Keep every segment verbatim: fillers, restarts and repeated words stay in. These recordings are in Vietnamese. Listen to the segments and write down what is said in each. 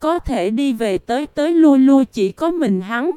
có thể đi về tới tới lui lui chỉ có mình hắn.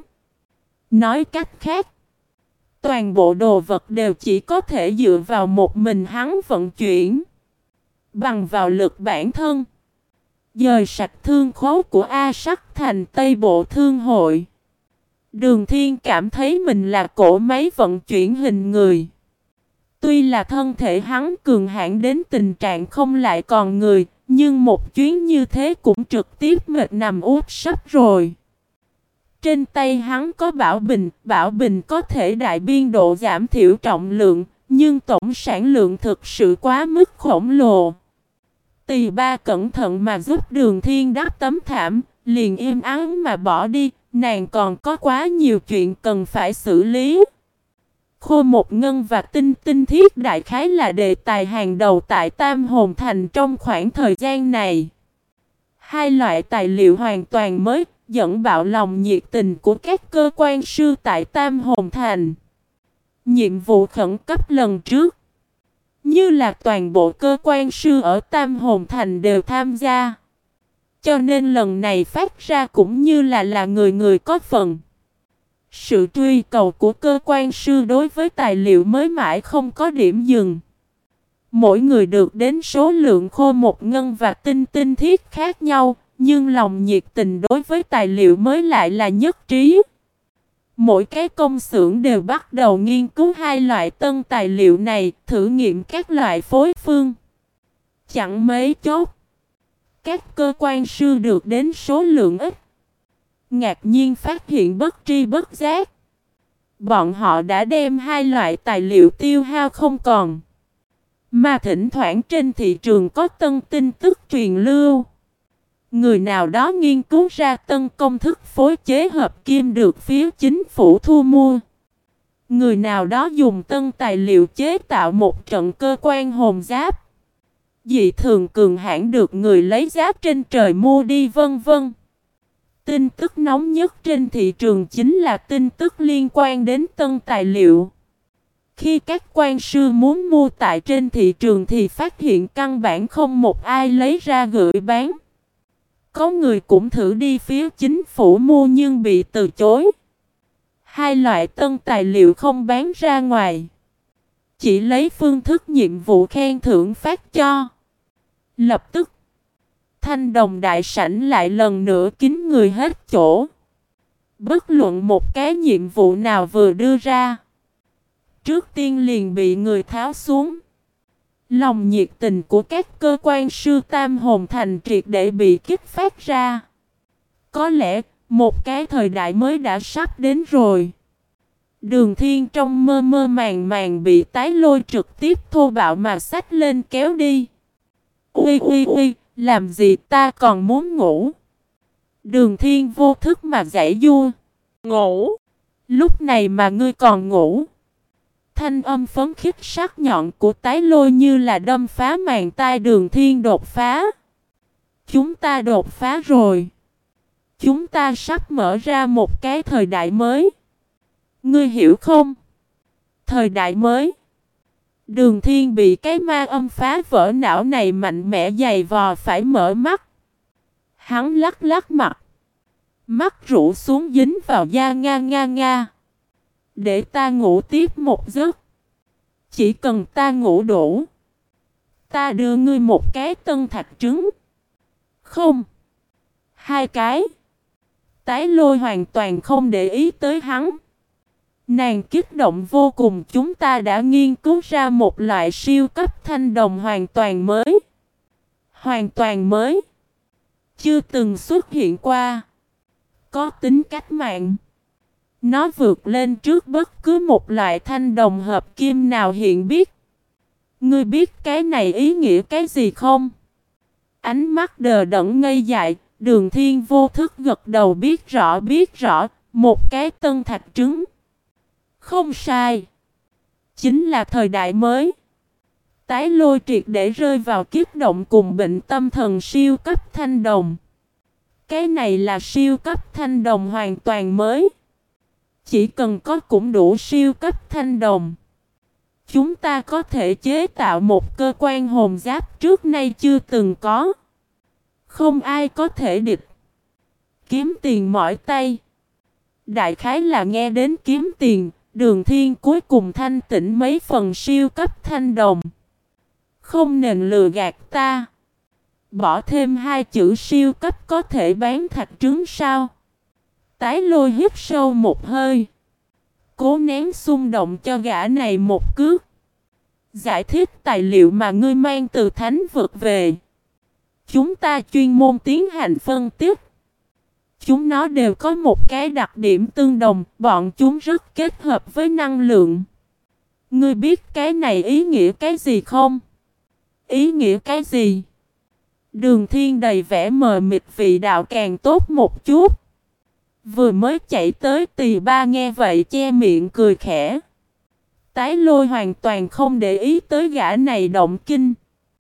Nói cách khác, toàn bộ đồ vật đều chỉ có thể dựa vào một mình hắn vận chuyển. Bằng vào lực bản thân, dời sạch thương khố của A Sắc thành Tây Bộ Thương Hội. Đường Thiên cảm thấy mình là cỗ máy vận chuyển hình người. Tuy là thân thể hắn cường hãn đến tình trạng không lại còn người, nhưng một chuyến như thế cũng trực tiếp mệt nằm úp sấp rồi. Trên tay hắn có bảo bình, bảo bình có thể đại biên độ giảm thiểu trọng lượng, nhưng tổng sản lượng thực sự quá mức khổng lồ. Tỳ ba cẩn thận mà giúp Đường Thiên đắp tấm thảm, liền im ắng mà bỏ đi, nàng còn có quá nhiều chuyện cần phải xử lý. Khô một ngân và tinh tinh thiết đại khái là đề tài hàng đầu tại Tam Hồn Thành trong khoảng thời gian này. Hai loại tài liệu hoàn toàn mới, dẫn bạo lòng nhiệt tình của các cơ quan sư tại Tam Hồn Thành. Nhiệm vụ khẩn cấp lần trước, như là toàn bộ cơ quan sư ở Tam Hồn Thành đều tham gia. Cho nên lần này phát ra cũng như là là người người có phần. Sự truy cầu của cơ quan sư đối với tài liệu mới mãi không có điểm dừng. Mỗi người được đến số lượng khô một ngân và tinh tinh thiết khác nhau, nhưng lòng nhiệt tình đối với tài liệu mới lại là nhất trí. Mỗi cái công xưởng đều bắt đầu nghiên cứu hai loại tân tài liệu này, thử nghiệm các loại phối phương. Chẳng mấy chốc, các cơ quan sư được đến số lượng ít. Ngạc nhiên phát hiện bất tri bất giác, bọn họ đã đem hai loại tài liệu tiêu hao không còn. Mà thỉnh thoảng trên thị trường có tân tin tức truyền lưu. Người nào đó nghiên cứu ra tân công thức phối chế hợp kim được phía chính phủ thu mua. Người nào đó dùng tân tài liệu chế tạo một trận cơ quan hồn giáp. Dị thường cường hãn được người lấy giá trên trời mua đi vân vân. Tin tức nóng nhất trên thị trường chính là tin tức liên quan đến tân tài liệu. Khi các quan sư muốn mua tại trên thị trường thì phát hiện căn bản không một ai lấy ra gửi bán. Có người cũng thử đi phía chính phủ mua nhưng bị từ chối. Hai loại tân tài liệu không bán ra ngoài, chỉ lấy phương thức nhiệm vụ khen thưởng phát cho. Lập tức, Thanh Đồng đại sảnh lại lần nữa kín người hết chỗ. Bất luận một cái nhiệm vụ nào vừa đưa ra, trước tiên liền bị người tháo xuống. Lòng nhiệt tình của các cơ quan sư Tam Hồn Thành triệt để bị kích phát ra. Có lẽ, một cái thời đại mới đã sắp đến rồi. Đường Thiên trong mơ mơ màng màng bị tái lôi trực tiếp thô bạo mà xách lên kéo đi. Uy uy uy, làm gì ta còn muốn ngủ. Đường Thiên vô thức mà giãy giụa. Ngủ? Lúc này mà ngươi còn ngủ? Thanh âm phấn khích sắc nhọn của tái lôi như là đâm phá màng tai Đường Thiên đột phá. Chúng ta đột phá rồi. Chúng ta sắp mở ra một cái thời đại mới. Ngươi hiểu không? Thời đại mới. Đường Thiên bị cái ma âm phá vỡ não này mạnh mẽ giày vò phải mở mắt. Hắn lắc lắc mặt. Mắt rũ xuống dính vào da nga nga nga. Để ta ngủ tiếp một giấc. Chỉ cần ta ngủ đủ, ta đưa ngươi một cái tân thạch trứng. Không. Hai cái. Tái lôi hoàn toàn không để ý tới hắn. Nàng kích động vô cùng, chúng ta đã nghiên cứu ra một loại siêu cấp thanh đồng hoàn toàn mới. Hoàn toàn mới. Chưa từng xuất hiện qua. Có tính cách mạng. Nó vượt lên trước bất cứ một loại thanh đồng hợp kim nào hiện biết. Ngươi biết cái này ý nghĩa cái gì không? Ánh mắt đờ đẫn ngây dại, Đường Thiên vô thức gật đầu biết rõ biết rõ, một cái tân thạch trứng. Không sai. Chính là thời đại mới. Tái lôi triệt để rơi vào kiếp động cùng bệnh tâm thần siêu cấp thanh đồng. Cái này là siêu cấp thanh đồng hoàn toàn mới. Chỉ cần có cũng đủ siêu cấp thanh đồng, chúng ta có thể chế tạo một cơ quan hồn giáp trước nay chưa từng có. Không ai có thể địch. kiếm tiền mỏi tay. Đại khái là nghe đến kiếm tiền, Đường Thiên cuối cùng thanh tỉnh mấy phần siêu cấp thanh đồng. Không nên lừa gạt ta. Bỏ thêm hai chữ siêu cấp có thể bán thạch trứng sao? Tái Lôi hít sâu một hơi. Cố nén xung động cho gã này một cước. Giải thích tài liệu mà ngươi mang từ thánh vực về. Chúng ta chuyên môn tiến hành phân tích. Chúng nó đều có một cái đặc điểm tương đồng, bọn chúng rất kết hợp với năng lượng. Ngươi biết cái này ý nghĩa cái gì không? Ý nghĩa cái gì? Đường Thiên đầy vẻ mờ mịt, vị đạo càng tốt một chút. Vừa mới chạy tới Tỳ Ba nghe vậy che miệng cười khẽ. Tái Lôi hoàn toàn không để ý tới gã này động kinh.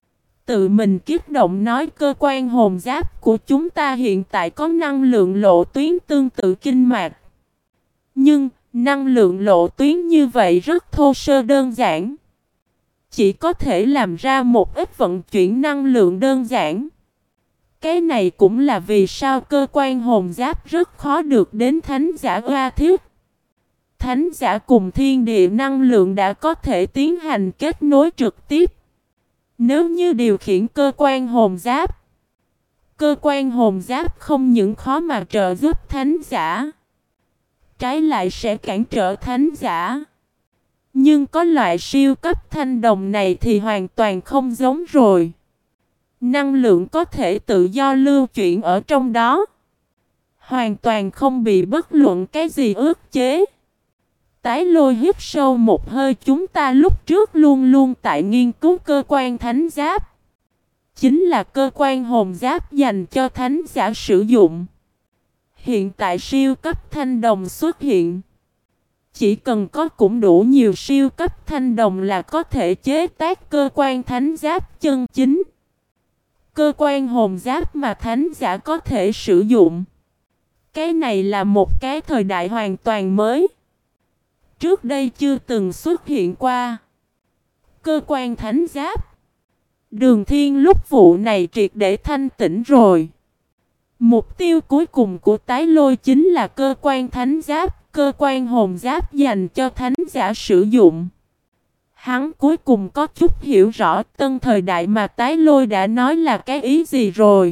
Tự mình kích động nói cơ quan hồn giáp của chúng ta hiện tại có năng lượng lộ tuyến tương tự kinh mạch. Nhưng, năng lượng lộ tuyến như vậy rất thô sơ đơn giản. Chỉ có thể làm ra một ít vận chuyển năng lượng đơn giản. Cái này cũng là vì sao cơ quan hồn giáp rất khó được đến thánh giả oa thiết. Thánh giả cùng thiên địa năng lượng đã có thể tiến hành kết nối trực tiếp. Nếu như điều khiển cơ quan hồn giáp, cơ quan hồn giáp không những khó mà trợ giúp thánh giả, trái lại sẽ cản trở thánh giả. Nhưng có loại siêu cấp thanh đồng này thì hoàn toàn không giống rồi. Năng lượng có thể tự do lưu chuyển ở trong đó, hoàn toàn không bị bất luận cái gì ức chế. Tái Lôi hít sâu một hơi, chúng ta lúc trước luôn luôn tại nghiên cứu cơ quan thánh giáp. Chính là cơ quan hồn giáp dành cho thánh giả sử dụng. Hiện tại siêu cấp thanh đồng xuất hiện. Chỉ cần có cũng đủ nhiều siêu cấp thanh đồng là có thể chế tác cơ quan thánh giáp chân chính. Cơ quan hồn giáp mà thánh giả có thể sử dụng. Cái này là một cái thời đại hoàn toàn mới. Trước đây chưa từng xuất hiện qua. Cơ quan thánh giáp. Đường Thiên lúc vụ này triệt để thanh tỉnh rồi. Mục tiêu cuối cùng của Tái Lôi chính là cơ quan thánh giáp, cơ quan hồn giáp dành cho thánh giả sử dụng. Hắn cuối cùng có chút hiểu rõ tân thời đại mà Tái Lôi đã nói là cái ý gì rồi.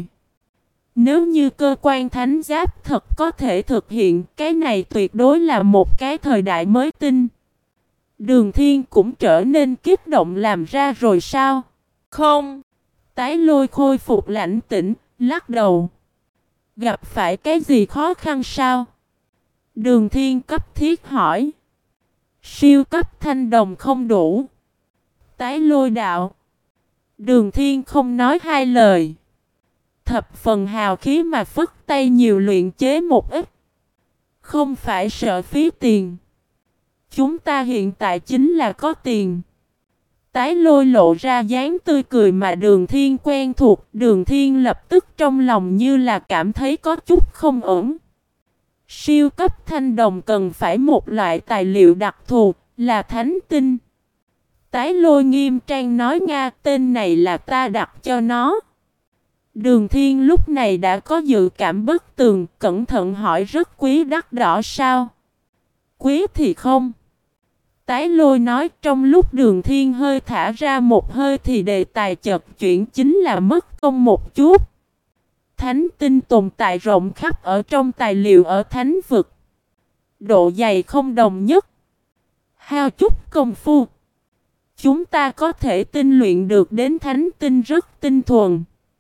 Nếu như cơ quan thánh giáp thật có thể thực hiện, cái này tuyệt đối là một cái thời đại mới tinh. Đường Thiên cũng trở nên kích động làm ra rồi sao? Không. Tái Lôi khôi phục lãnh tĩnh, lắc đầu. Gặp phải cái gì khó khăn sao? Đường Thiên cấp thiết hỏi. Siêu cấp thanh đồng không đủ. Tái Lôi đạo. Đường Thiên không nói hai lời. Thập phần hào khí mà phất tay nhiều luyện chế một ít. Không phải sợ phí tiền. Chúng ta hiện tại chính là có tiền. Tái Lôi lộ ra dáng tươi cười mà Đường Thiên quen thuộc. Đường Thiên lập tức trong lòng như là cảm thấy có chút không ổn. Siêu cấp thanh đồng cần phải một loại tài liệu đặc thù, là thánh tinh. Tái Lôi nghiêm trang nói Nga, tên này là ta đặt cho nó. Đường Thiên lúc này đã có dự cảm bất tường, cẩn thận hỏi rất quý đắt đỏ sao? Quý thì không. Tái Lôi nói trong lúc Đường Thiên hơi thả ra một hơi thì đề tài chợt chuyển chính là mất công một chút. Thánh tinh tồn tại rộng khắp ở trong tài liệu ở thánh vực. Độ dày không đồng nhất. Hao chút công phu. Chúng ta có thể tinh luyện được đến thánh tinh rất tinh thuần.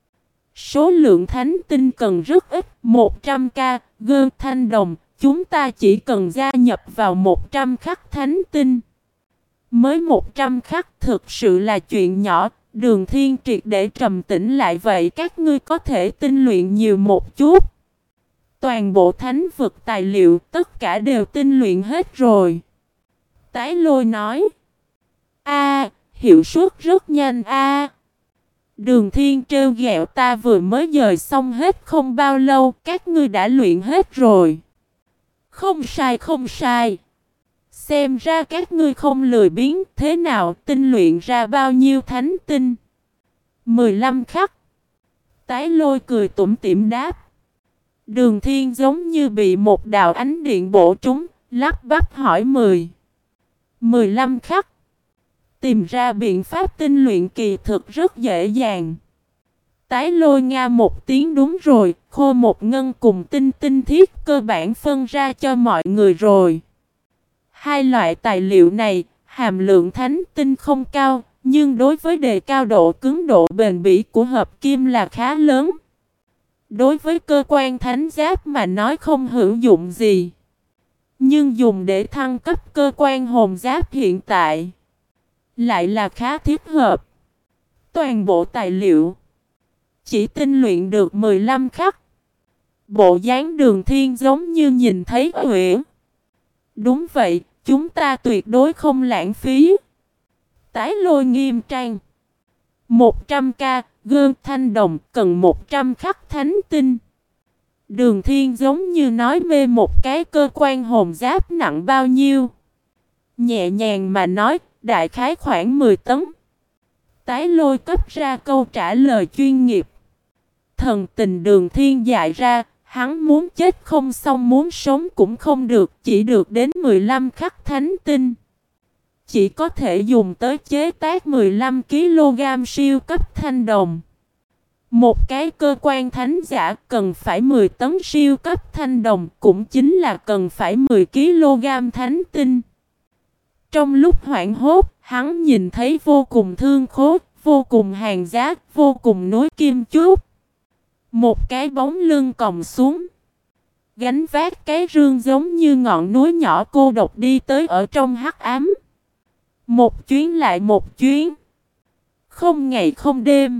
Số lượng thánh tinh cần rất ít, một trăm k, gơ thanh đồng, chúng ta chỉ cần gia nhập vào một trăm khắc thánh tinh. Mới một trăm khắc thực sự là chuyện nhỏ, Đường Thiên triệt để trầm tĩnh lại vậy các ngươi có thể tinh luyện nhiều một chút. Toàn bộ thánh vực tài liệu tất cả đều tinh luyện hết rồi. Tái Lôi nói. A, hiệu suất rất nhanh a. Đường Thiên trêu ghẹo ta vừa mới dời xong hết không bao lâu, các ngươi đã luyện hết rồi. Không sai không sai. Xem ra các ngươi không lười biếng, thế nào tinh luyện ra bao nhiêu thánh tinh? mười lăm khắc. Tái Lôi cười tủm tỉm đáp. Đường Thiên giống như bị một đạo ánh điện bổ trúng, lắp bắp hỏi mười, mười lăm khắc. Tìm ra biện pháp tinh luyện kỳ thực rất dễ dàng. Tái Lôi nga một tiếng đúng rồi, khô một ngân cùng tinh tinh thiết cơ bản phân ra cho mọi người rồi. Hai loại tài liệu này, hàm lượng thánh tinh không cao, nhưng đối với đề cao độ cứng độ bền bỉ của hợp kim là khá lớn. Đối với cơ quan thánh giáp mà nói không hữu dụng gì, nhưng dùng để thăng cấp cơ quan hồn giáp hiện tại lại là khá thiết hợp. Toàn bộ tài liệu chỉ tinh luyện được mười lăm khắc. Bộ dáng Đường Thiên giống như nhìn thấy Uyển. Đúng vậy, chúng ta tuyệt đối không lãng phí. Tái Lôi nghiêm trang. một trăm k, gơn thanh đồng cần một trăm khắc thánh tinh. Đường Thiên giống như nói mê một cái cơ quan hồn giáp nặng bao nhiêu. Nhẹ nhàng mà nói, đại khái khoảng mười tấn. Tái Lôi cấp ra câu trả lời chuyên nghiệp. Thần tình Đường Thiên dại ra, hắn muốn chết không xong muốn sống cũng không được, chỉ được đến mười lăm khắc thánh tinh. Chỉ có thể dùng tới chế tác mười lăm ki lô gam siêu cấp thanh đồng. Một cái cơ quan thánh giả cần phải mười tấn siêu cấp thanh đồng, cũng chính là cần phải mười ki lô gam thánh tinh. Trong lúc hoảng hốt, hắn nhìn thấy vô cùng thương khố, vô cùng hàng giá, vô cùng nối kim chúc. Một cái bóng lưng còng xuống, gánh vác cái rương giống như ngọn núi nhỏ cô độc đi tới ở trong hắc ám. Một chuyến lại một chuyến, không ngày không đêm.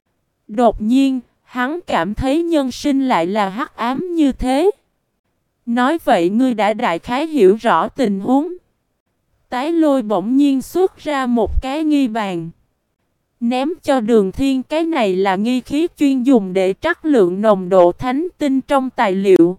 Đột nhiên, hắn cảm thấy nhân sinh lại là hắc ám như thế. Nói vậy ngươi đã đại khái hiểu rõ tình huống. Tái Lôi bỗng nhiên xuất ra một cái nghi bàn, ném cho Đường Thiên. Cái này là nghi khí chuyên dùng để trắc lượng nồng độ thánh tinh trong tài liệu.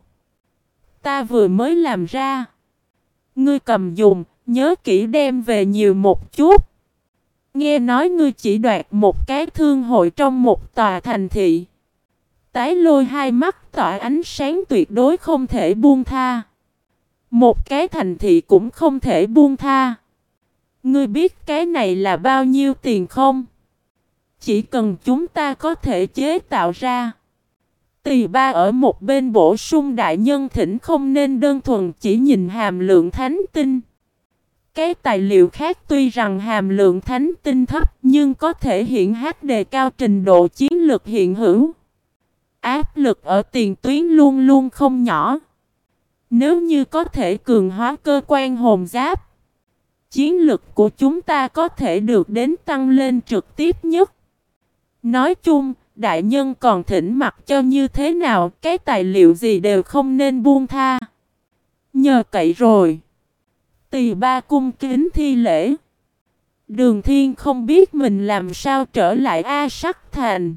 Ta vừa mới làm ra. Ngươi cầm dùng, nhớ kỹ đem về nhiều một chút. Nghe nói ngươi chỉ đoạt một cái thương hội trong một tòa thành thị. Tái Lôi hai mắt tỏa ánh sáng, tuyệt đối không thể buông tha. Một cái thành thị cũng không thể buông tha. Ngươi biết cái này là bao nhiêu tiền không? Chỉ cần chúng ta có thể chế tạo ra. Tỳ Ba ở một bên bổ sung, đại nhân thỉnh không nên đơn thuần chỉ nhìn hàm lượng thánh tinh. Cái tài liệu khác tuy rằng hàm lượng thánh tinh thấp, nhưng có thể hiện hát đề cao trình độ chiến lực hiện hữu. Áp lực ở tiền tuyến luôn luôn không nhỏ. Nếu như có thể cường hóa cơ quan hồn giáp, chiến lực của chúng ta có thể được đến tăng lên trực tiếp nhất. Nói chung, đại nhân còn thỉnh mặc cho như thế nào, cái tài liệu gì đều không nên buông tha. Nhờ cậy rồi. Tỳ Ba cung kính thi lễ. Đường Thiên không biết mình làm sao trở lại A Sắc Thành.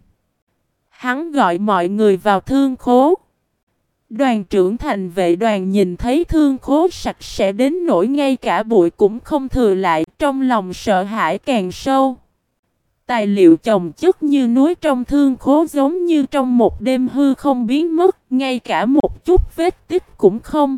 Hắn gọi mọi người vào thương khố. Đoàn trưởng thành vệ đoàn nhìn thấy thương khố sạch sẽ đến nỗi ngay cả bụi cũng không thừa lại, trong lòng sợ hãi càng sâu. Tài liệu chồng chất như núi trong thương khố giống như trong một đêm hư không biến mất, ngay cả một chút vết tích cũng không.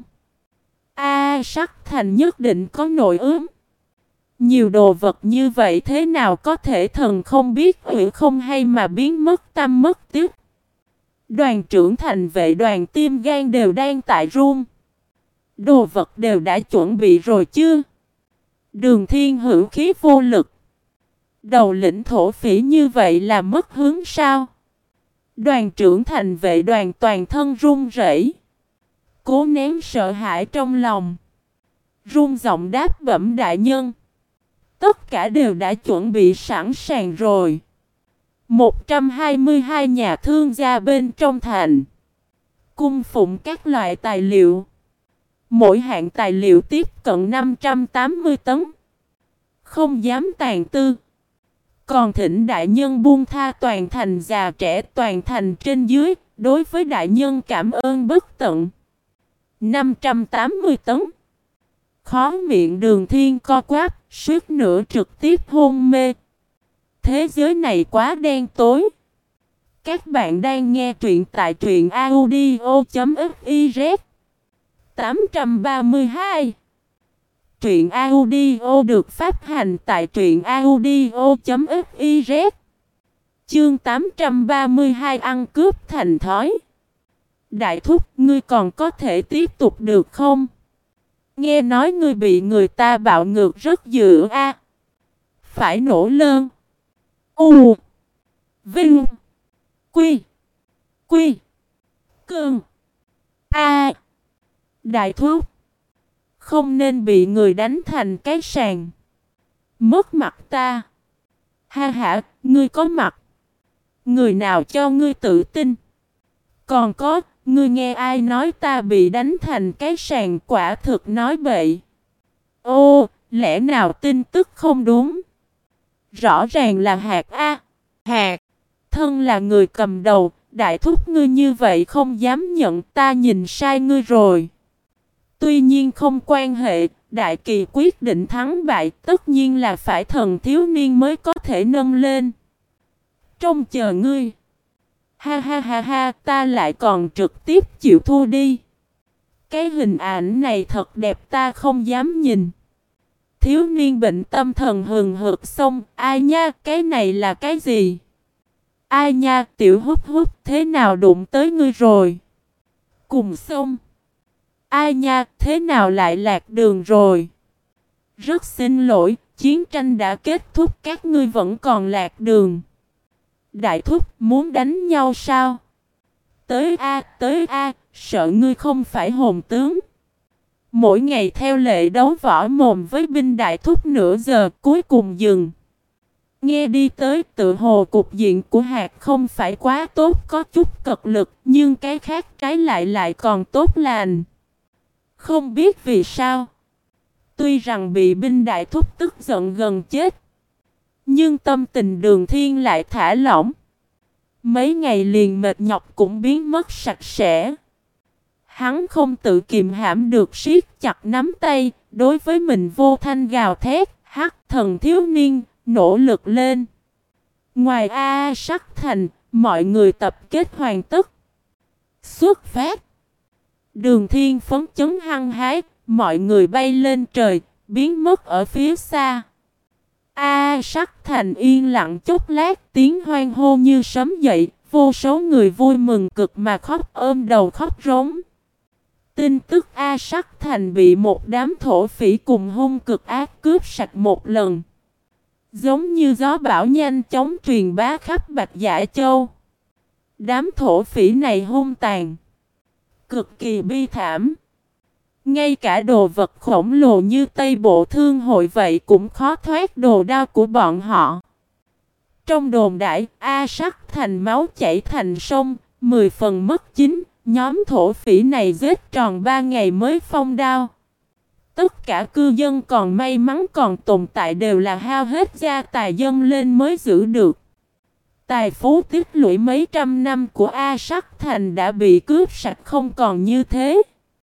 A Sắc Thành nhất định có nội ướm. Nhiều đồ vật như vậy thế nào có thể thần không biết hủy không hay mà biến mất tăm mất tiếc. Đoàn trưởng thành vệ đoàn tim gan đều đang tại run. Đồ vật đều đã chuẩn bị rồi chưa? Đường Thiên hữu khí vô lực. Đầu lĩnh thổ phỉ như vậy là mất hướng sao? Đoàn trưởng thành vệ đoàn toàn thân run rẩy, cố nén sợ hãi trong lòng. Run giọng đáp bẩm đại nhân. Tất cả đều đã chuẩn bị sẵn sàng rồi. một trăm hai mươi hai nhà thương gia bên trong thành cung phụng các loại tài liệu. Mỗi hạng tài liệu tiếp cận năm trăm tám mươi tấn. Không dám tàn tư. Còn thỉnh đại nhân buông tha toàn thành, già trẻ toàn thành trên dưới, đối với đại nhân cảm ơn bất tận. năm trăm tám mươi tấn. Khó miệng Đường Thiên co quắp, suýt nữa trực tiếp hôn mê. Thế giới này quá đen tối. Các bạn đang nghe truyện tại truyện audio chấm fiz. tám trăm ba mươi hai. Truyện audio được phát hành tại truyện audio chấm fiz. Chương tám trăm ba mươi hai, ăn cướp thành thói. Đại thúc, ngươi còn có thể tiếp tục được không? Nghe nói ngươi bị người ta bạo ngược rất dữ a. Phải nổ lơn. U. Vinh. Quy. Quy. Cơn. A. Đại thúc, không nên bị người đánh thành cái sàn. Mất mặt ta. Ha ha, ngươi có mặt. Người nào cho ngươi tự tin? Còn có, ngươi nghe ai nói ta bị đánh thành cái sàn, quả thực nói bậy. Ô, lẽ nào tin tức không đúng? Rõ ràng là Hạt A. Hạt, thân là người cầm đầu, đại thúc ngươi như vậy không dám nhận, ta nhìn sai ngươi rồi. Tuy nhiên không quan hệ, đại kỳ quyết định thắng bại tất nhiên là phải thần thiếu niên mới có thể nâng lên. Trông chờ ngươi. Ha ha ha ha, ta lại còn trực tiếp chịu thua đi. Cái hình ảnh này thật đẹp, ta không dám nhìn. Thiếu niên bệnh tâm thần hừng hực xong, ai nha, cái này là cái gì? Ai nha, tiểu hút hút, thế nào đụng tới ngươi rồi? Cùng xong. Ai nha, thế nào lại lạc đường rồi? Rất xin lỗi, chiến tranh đã kết thúc, các ngươi vẫn còn lạc đường. Đại thúc, muốn đánh nhau sao? Tới a, tới a, sợ ngươi không phải hồn tướng. Mỗi ngày theo lệ đấu võ mồm với binh đại thúc nửa giờ, cuối cùng dừng. Nghe đi tới, tự hồ cục diện của Hạt không phải quá tốt, có chút cật lực, nhưng cái khác trái lại lại còn tốt lành. Không biết vì sao. Tuy rằng bị binh đại thúc tức giận gần chết, nhưng tâm tình Đường Thiên lại thả lỏng. Mấy ngày liền mệt nhọc cũng biến mất sạch sẽ. Hắn không tự kiềm hãm được, siết chặt nắm tay, đối với mình vô thanh gào thét, hắc thần thiếu niên, nỗ lực lên. Ngoài A Sắc Thành, mọi người tập kết hoàn tất. Xuất phát. Đường Thiên phấn chấn hăng hái, mọi người bay lên trời, biến mất ở phía xa. A Sắc Thành yên lặng chốc lát, tiếng hoan hô như sấm dậy, vô số người vui mừng cực mà khóc ôm đầu khóc rống. Tin tức A Sắc Thành bị một đám thổ phỉ cùng hung cực ác cướp sạch một lần, giống như gió bão nhanh chóng truyền bá khắp Bạch Dạ Châu. Đám thổ phỉ này hung tàn, cực kỳ bi thảm. Ngay cả đồ vật khổng lồ như Tây Bộ Thương hội vậy cũng khó thoát đồ đao của bọn họ. Trong đồn đại, A Sắc Thành máu chảy thành sông, mười phần mất chính. Nhóm thổ phỉ này giết tròn ba ngày mới phong đao. Tất cả cư dân còn may mắn còn tồn tại đều là hao hết gia tài dâng lên mới giữ được. Tài phú tích lũy mấy trăm năm của A Sắc Thành đã bị cướp sạch không còn như thế.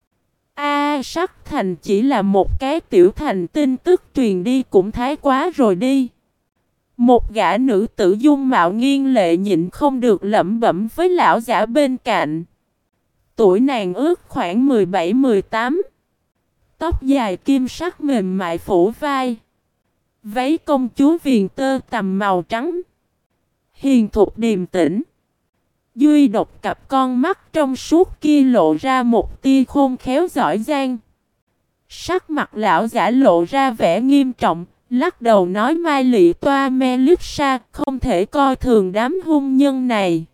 A Sắc Thành chỉ là một cái tiểu thành, tin tức truyền đi cũng thái quá rồi đi. Một gã nữ tử dung mạo nghiêng lệ nhịn không được lẩm bẩm với lão giả bên cạnh. Tuổi nàng ước khoảng mười bảy mười tám. Tóc dài kim sắc mềm mại phủ vai. Váy công chúa viền tơ tằm màu trắng. Hiền thục điềm tĩnh. Duy độc cặp con mắt trong suốt kia lộ ra một tia khôn khéo giỏi giang. Sắc mặt lão giả lộ ra vẻ nghiêm trọng, lắc đầu nói: Mai Lị Toa Melissa, không thể coi thường đám hung nhân này.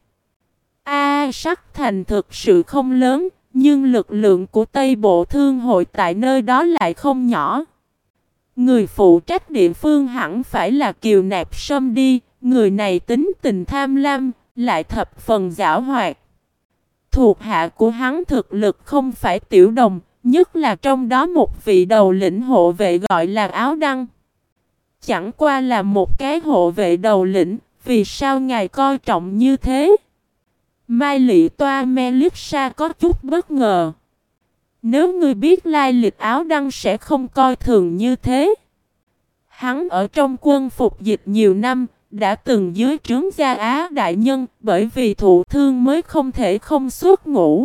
A Sắc Thành thực sự không lớn, nhưng lực lượng của Tây Bộ Thương hội tại nơi đó lại không nhỏ. Người phụ trách địa phương hẳn phải là Kiều Nạp Sâm đi, người này tính tình tham lam, lại thập phần giảo hoạt. Thuộc hạ của hắn thực lực không phải tiểu đồng, nhất là trong đó một vị đầu lĩnh hộ vệ gọi là Áo Đăng. Chẳng qua là một cái hộ vệ đầu lĩnh, vì sao ngài coi trọng như thế? Mai Lị Toa Melissa có chút bất ngờ. Nếu ngươi biết lai lịch Áo Đăng sẽ không coi thường như thế. Hắn ở trong quân phục dịch nhiều năm, đã từng dưới trướng Gia Á đại nhân, bởi vì thụ thương mới không thể không xuất ngũ.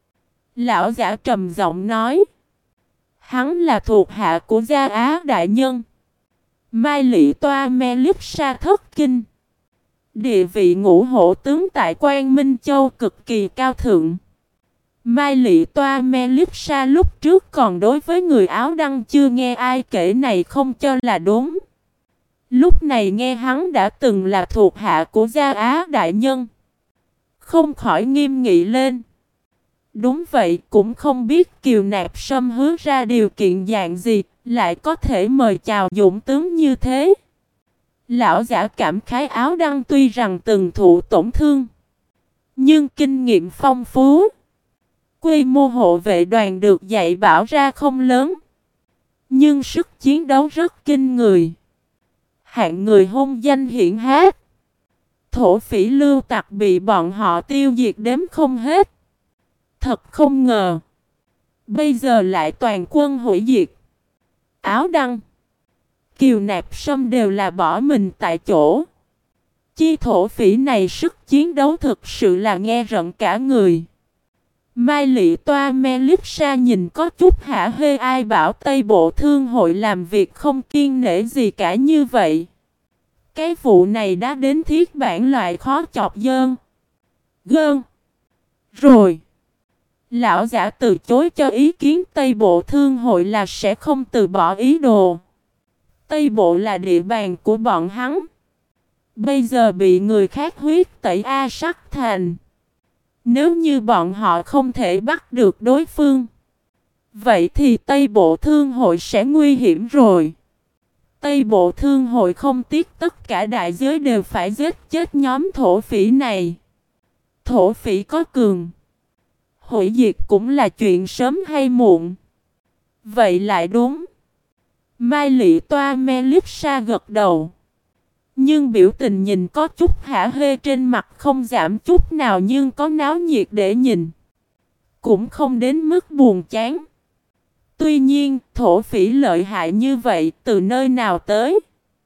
Lão giả trầm giọng nói. Hắn là thuộc hạ của Gia Á đại nhân. Mai Lị Toa Me Liếp Sa thất kinh. Địa vị ngũ hổ tướng tại Quang Minh Châu cực kỳ cao thượng. Mai Lị Toa Me Liếp Sa lúc trước còn đối với người áo đăng chưa nghe ai kể này không cho là đúng. Lúc này nghe hắn đã từng là thuộc hạ của Gia Á đại nhân, không khỏi nghiêm nghị lên. Đúng vậy, cũng không biết Kiều Nạp Sâm hứa ra điều kiện dạng gì, lại có thể mời chào dũng tướng như thế. Lão giả cảm khái áo đăng tuy rằng từng thụ tổn thương, nhưng kinh nghiệm phong phú. Quy mô hộ vệ đoàn được dạy bảo ra không lớn, nhưng sức chiến đấu rất kinh người. Hạng người hung danh hiển hách. Thổ phỉ lưu tặc bị bọn họ tiêu diệt đếm không hết. Thật không ngờ, bây giờ lại toàn quân hủy diệt. Áo đăng, Kiều Nạp Sâm đều là bỏ mình tại chỗ. Chi thổ phỉ này sức chiến đấu thực sự là nghe rợn cả người. Mai Lị Toa Me Liếp Sa nhìn có chút hả hê, ai bảo Tây Bộ Thương hội làm việc không kiêng nể gì cả như vậy. Cái vụ này đã đến thiết bản loại khó chọc dơn. Gơn. Rồi. Lão giả từ chối cho ý kiến Tây Bộ Thương hội là sẽ không từ bỏ ý đồ. Tây Bộ là địa bàn của bọn hắn. Bây giờ bị người khác huyết tẩy A Sắc Thành. Nếu như bọn họ không thể bắt được đối phương, vậy thì Tây Bộ Thương hội sẽ nguy hiểm rồi. Tây Bộ Thương hội không tiếc tất cả đại giới đều phải giết chết nhóm thổ phỉ này. Thổ phỉ có cường, hủy diệt cũng là chuyện sớm hay muộn. Vậy lại đúng. Mai Lị Toa Me Liếp Sa gật đầu, nhưng biểu tình nhìn có chút hả hê, trên mặt không giảm chút nào, nhưng có náo nhiệt để nhìn, cũng không đến mức buồn chán. Tuy nhiên, thổ phỉ lợi hại như vậy, từ nơi nào tới?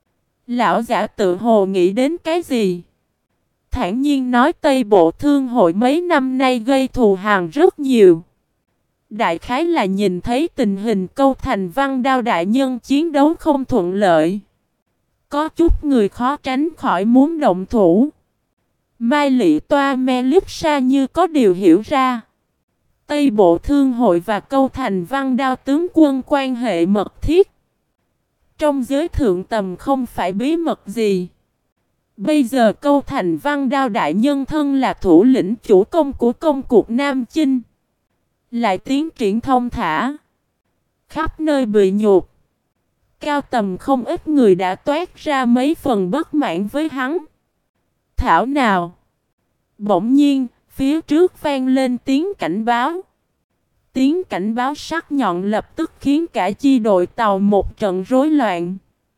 Lão giả tự hồ nghĩ đến cái gì? Thản nhiên nói Tây Bộ Thương hội mấy năm nay gây thù hằn rất nhiều. Đại khái là nhìn thấy tình hình Câu Thành Văn Đao đại nhân chiến đấu không thuận lợi. Có chút người khó tránh khỏi muốn động thủ. Mai Lị Toa Me Liếp Sa như có điều hiểu ra. Tây Bộ Thương hội và Câu Thành Văn Đao tướng quân quan hệ mật thiết. Trong giới thượng tầm không phải bí mật gì. Bây giờ Câu Thành Văn Đao đại nhân thân là thủ lĩnh chủ công của công cuộc Nam Chinh, lại tiến triển thông thả, khắp nơi bị nhục. Cao tầm không ít người đã toát ra mấy phần bất mãn với hắn. Thảo nào? Bỗng nhiên, phía trước vang lên tiếng cảnh báo. Tiếng cảnh báo sắc nhọn lập tức khiến cả chi đội tàu một trận rối loạn.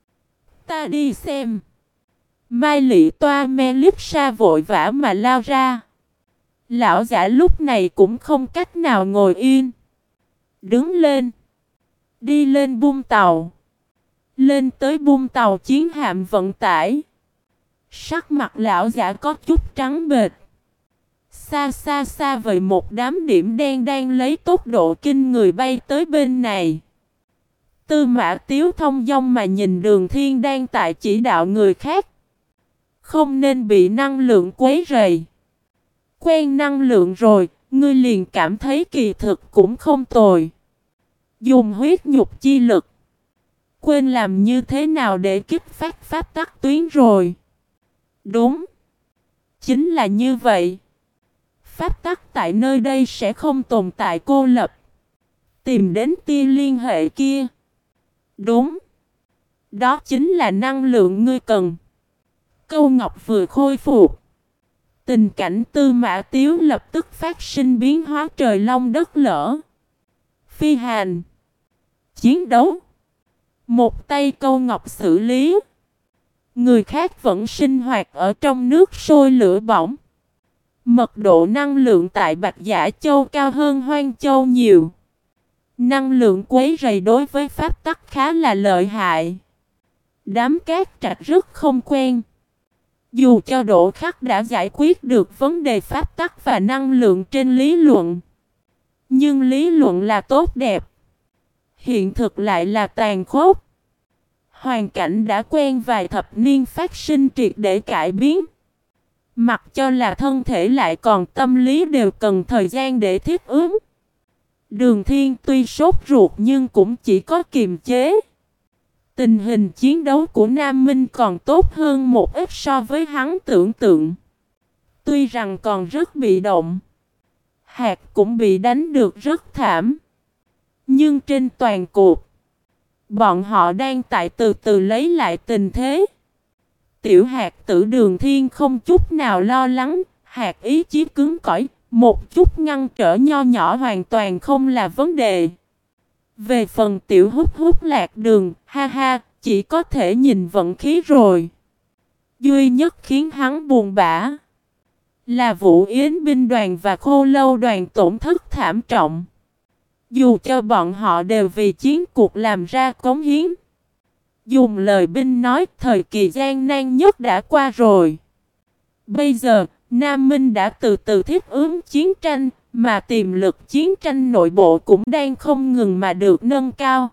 Ta đi xem. Mai Lị Toa Me Liếp Sa vội vã mà lao ra. Lão giả lúc này cũng không cách nào ngồi yên. Đứng lên. Đi lên bung tàu. Lên tới bung tàu chiến hạm vận tải. Sắc mặt lão giả có chút trắng bệch. Xa xa xa vậy một đám điểm đen đang lấy tốc độ kinh người bay tới bên này. Tư Mã Tiếu thông dong mà nhìn Đường Thiên đang tại chỉ đạo người khác. Không nên bị năng lượng quấy rầy. Quen năng lượng rồi, ngươi liền cảm thấy kỳ thực cũng không tồi. Dùng huyết nhục chi lực. Quên làm như thế nào để kích phát pháp tắc tuyến rồi. Đúng. Chính là như vậy. Pháp tắc tại nơi đây sẽ không tồn tại cô lập. Tìm đến tia liên hệ kia. Đúng. Đó chính là năng lượng ngươi cần. Câu Ngọc vừa khôi phục. Tình cảnh Tư Mã Tiếu lập tức phát sinh biến hóa trời long đất lở. Phi hành. Chiến đấu. Một tay Câu Ngọc xử lý. Người khác vẫn sinh hoạt ở trong nước sôi lửa bỏng. Mật độ năng lượng tại Bạch Giả Châu cao hơn Hoang Châu nhiều. Năng lượng quấy rầy đối với pháp tắc khá là lợi hại. Đám cát trạch rất không quen. Dù cho Đỗ Khắc đã giải quyết được vấn đề pháp tắc và năng lượng trên lý luận, nhưng lý luận là tốt đẹp, hiện thực lại là tàn khốc. Hoàn cảnh đã quen vài thập niên phát sinh triệt để cải biến. Mặc cho là thân thể lại còn tâm lý đều cần thời gian để thích ứng. Đường Thiên tuy sốt ruột nhưng cũng chỉ có kiềm chế. Tình hình chiến đấu của Nam Minh còn tốt hơn một ít so với hắn tưởng tượng. Tuy rằng còn rất bị động, Hạt cũng bị đánh được rất thảm. Nhưng trên toàn cuộc, bọn họ đang tại từ từ lấy lại tình thế. Tiểu Hạt tử Đường Thiên không chút nào lo lắng, Hạt ý chí cứng cỏi, một chút ngăn trở nho nhỏ hoàn toàn không là vấn đề. Về phần Tiểu Hút Hút lạc đường, ha ha, chỉ có thể nhìn vận khí rồi. Duy nhất khiến hắn buồn bã là Vũ Yến binh đoàn và Khô Lâu đoàn tổn thất thảm trọng. Dù cho bọn họ đều vì chiến cuộc làm ra cống hiến. Dùng lời binh nói thời kỳ gian nan nhất đã qua rồi. Bây giờ, Nam Minh đã từ từ thích ứng chiến tranh, mà tiềm lực chiến tranh nội bộ cũng đang không ngừng mà được nâng cao.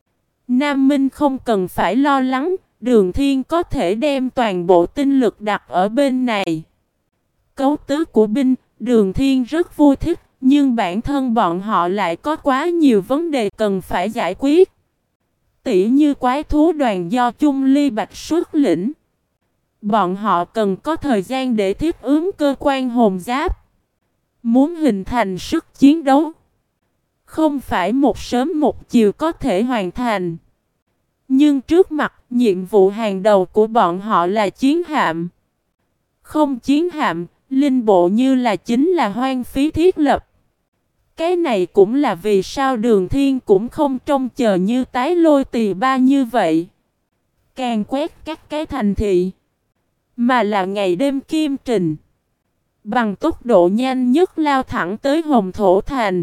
Nam Minh không cần phải lo lắng, Đường Thiên có thể đem toàn bộ tinh lực đặt ở bên này. Cấu tứ của binh, Đường Thiên rất vui thích, nhưng bản thân bọn họ lại có quá nhiều vấn đề cần phải giải quyết. Tỉ như quái thú đoàn do Chung Ly Bạch xuất lĩnh. Bọn họ cần có thời gian để thiết ứng cơ quan hồn giáp. Muốn hình thành sức chiến đấu, không phải một sớm một chiều có thể hoàn thành. Nhưng trước mặt, nhiệm vụ hàng đầu của bọn họ là chiến hạm. Không chiến hạm, linh bộ như là chính là hoang phí thiết lập. Cái này cũng là vì sao Đường Thiên cũng không trông chờ như tái lôi tỳ ba như vậy. Càng quét các cái thành thị, mà là ngày đêm kim trình. Bằng tốc độ nhanh nhất lao thẳng tới Hồng Thổ Thành.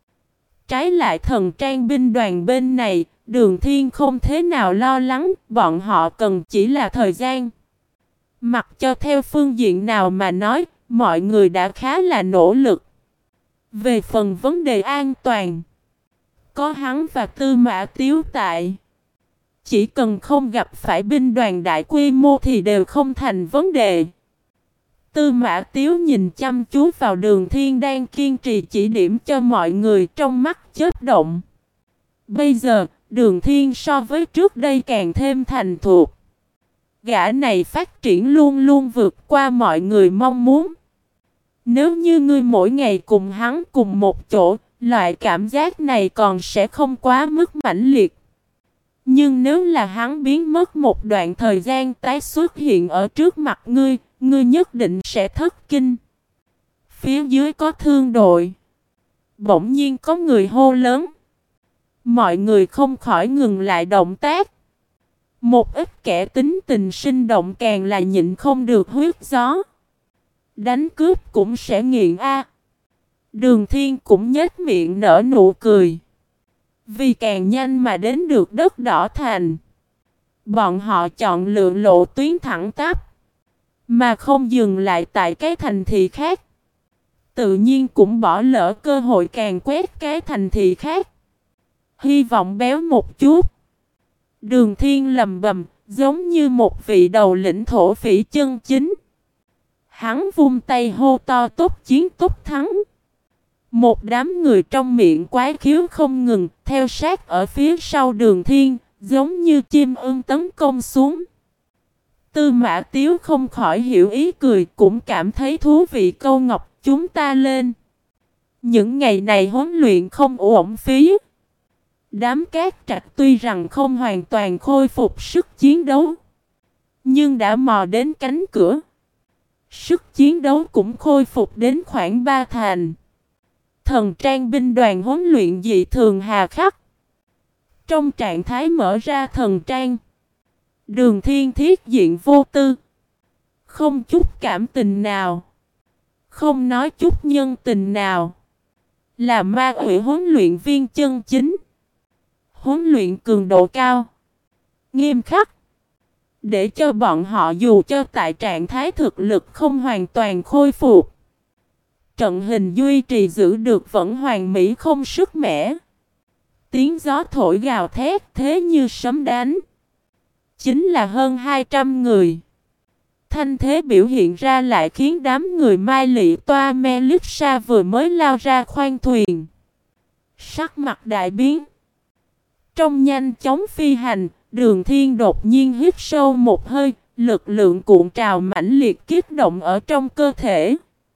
Trái lại thần trang binh đoàn bên này, Đường Thiên không thế nào lo lắng, bọn họ cần chỉ là thời gian. Mặc cho theo phương diện nào mà nói, mọi người đã khá là nỗ lực. Về phần vấn đề an toàn, có hắn và Tư Mã Tiếu tại, chỉ cần không gặp phải binh đoàn đại quy mô thì đều không thành vấn đề. Tư Mã Tiếu nhìn chăm chú vào Đường Thiên đang kiên trì chỉ điểm cho mọi người, trong mắt chớp động. Bây giờ, Đường Thiên so với trước đây càng thêm thành thục. Gã này phát triển luôn luôn vượt qua mọi người mong muốn. Nếu như ngươi mỗi ngày cùng hắn cùng một chỗ, loại cảm giác này còn sẽ không quá mức mãnh liệt. Nhưng nếu là hắn biến mất một đoạn thời gian tái xuất hiện ở trước mặt ngươi, ngươi nhất định sẽ thất kinh. Phía dưới có thương đội. Bỗng nhiên có người hô lớn. Mọi người không khỏi ngừng lại động tác. Một ít kẻ tính tình sinh động càng là nhịn không được huyết gió. Đánh cướp cũng sẽ nghiện a. Đường Thiên cũng nhếch miệng nở nụ cười. Vì càng nhanh mà đến được đất đỏ thành, bọn họ chọn lựa lộ tuyến thẳng tắp, mà không dừng lại tại cái thành thị khác. Tự nhiên cũng bỏ lỡ cơ hội càng quét cái thành thị khác. Hy vọng béo một chút. Đường Thiên lầm bầm, giống như một vị đầu lĩnh thổ phỉ chân chính. Hắn vung tay hô to tốt chiến tốt thắng. Một đám người trong miệng quái khiếu không ngừng, theo sát ở phía sau Đường Thiên, giống như chim ưng tấn công xuống. Tư Mã Tiếu không khỏi hiểu ý cười, cũng cảm thấy thú vị câu ngọc, chúng ta lên. Những ngày này huấn luyện không uổng phí. Đám cát trạch tuy rằng không hoàn toàn khôi phục sức chiến đấu, nhưng đã mò đến cánh cửa. Sức chiến đấu cũng khôi phục đến khoảng ba thành. Thần trang binh đoàn huấn luyện dị thường hà khắc. Trong trạng thái mở ra thần trang, Đường Thiên thiết diện vô tư, không chút cảm tình nào, không nói chút nhân tình nào, là ma quỷ huấn luyện viên chân chính. Huấn luyện cường độ cao, nghiêm khắc, Để cho bọn họ dù cho tại trạng thái thực lực không hoàn toàn khôi phục, trận hình duy trì giữ được vẫn hoàn mỹ không sức mẻ. Tiếng gió thổi gào thét thế như sấm đánh. Chính là hơn hai trăm người. Thanh thế biểu hiện ra lại khiến đám người Mai Lị Toa Melissa vừa mới lao ra khoang thuyền, sắc mặt đại biến. Trong nhanh chóng phi hành, Đường Thiên đột nhiên hít sâu một hơi, lực lượng cuộn trào mãnh liệt kích động ở trong cơ thể.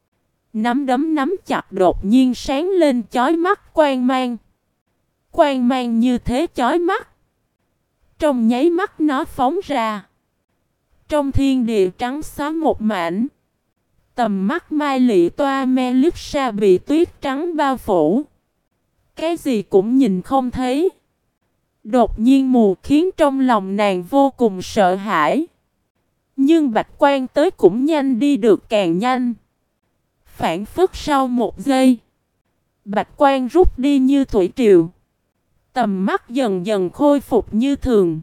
Nắm đấm nắm chặt đột nhiên sáng lên chói mắt quang mang. Quang mang như thế chói mắt. Trong nháy mắt nó phóng ra. Trong thiên địa trắng xóa một mảnh. Tầm mắt Mai Lị Toa Melissa bị tuyết trắng bao phủ. Cái gì cũng nhìn không thấy. Đột nhiên mù khiến trong lòng nàng vô cùng sợ hãi. Nhưng bạch quan tới cũng nhanh đi được càng nhanh. Phản phất sau một giây, bạch quan rút đi như thủy triều. Tầm mắt dần dần khôi phục như thường.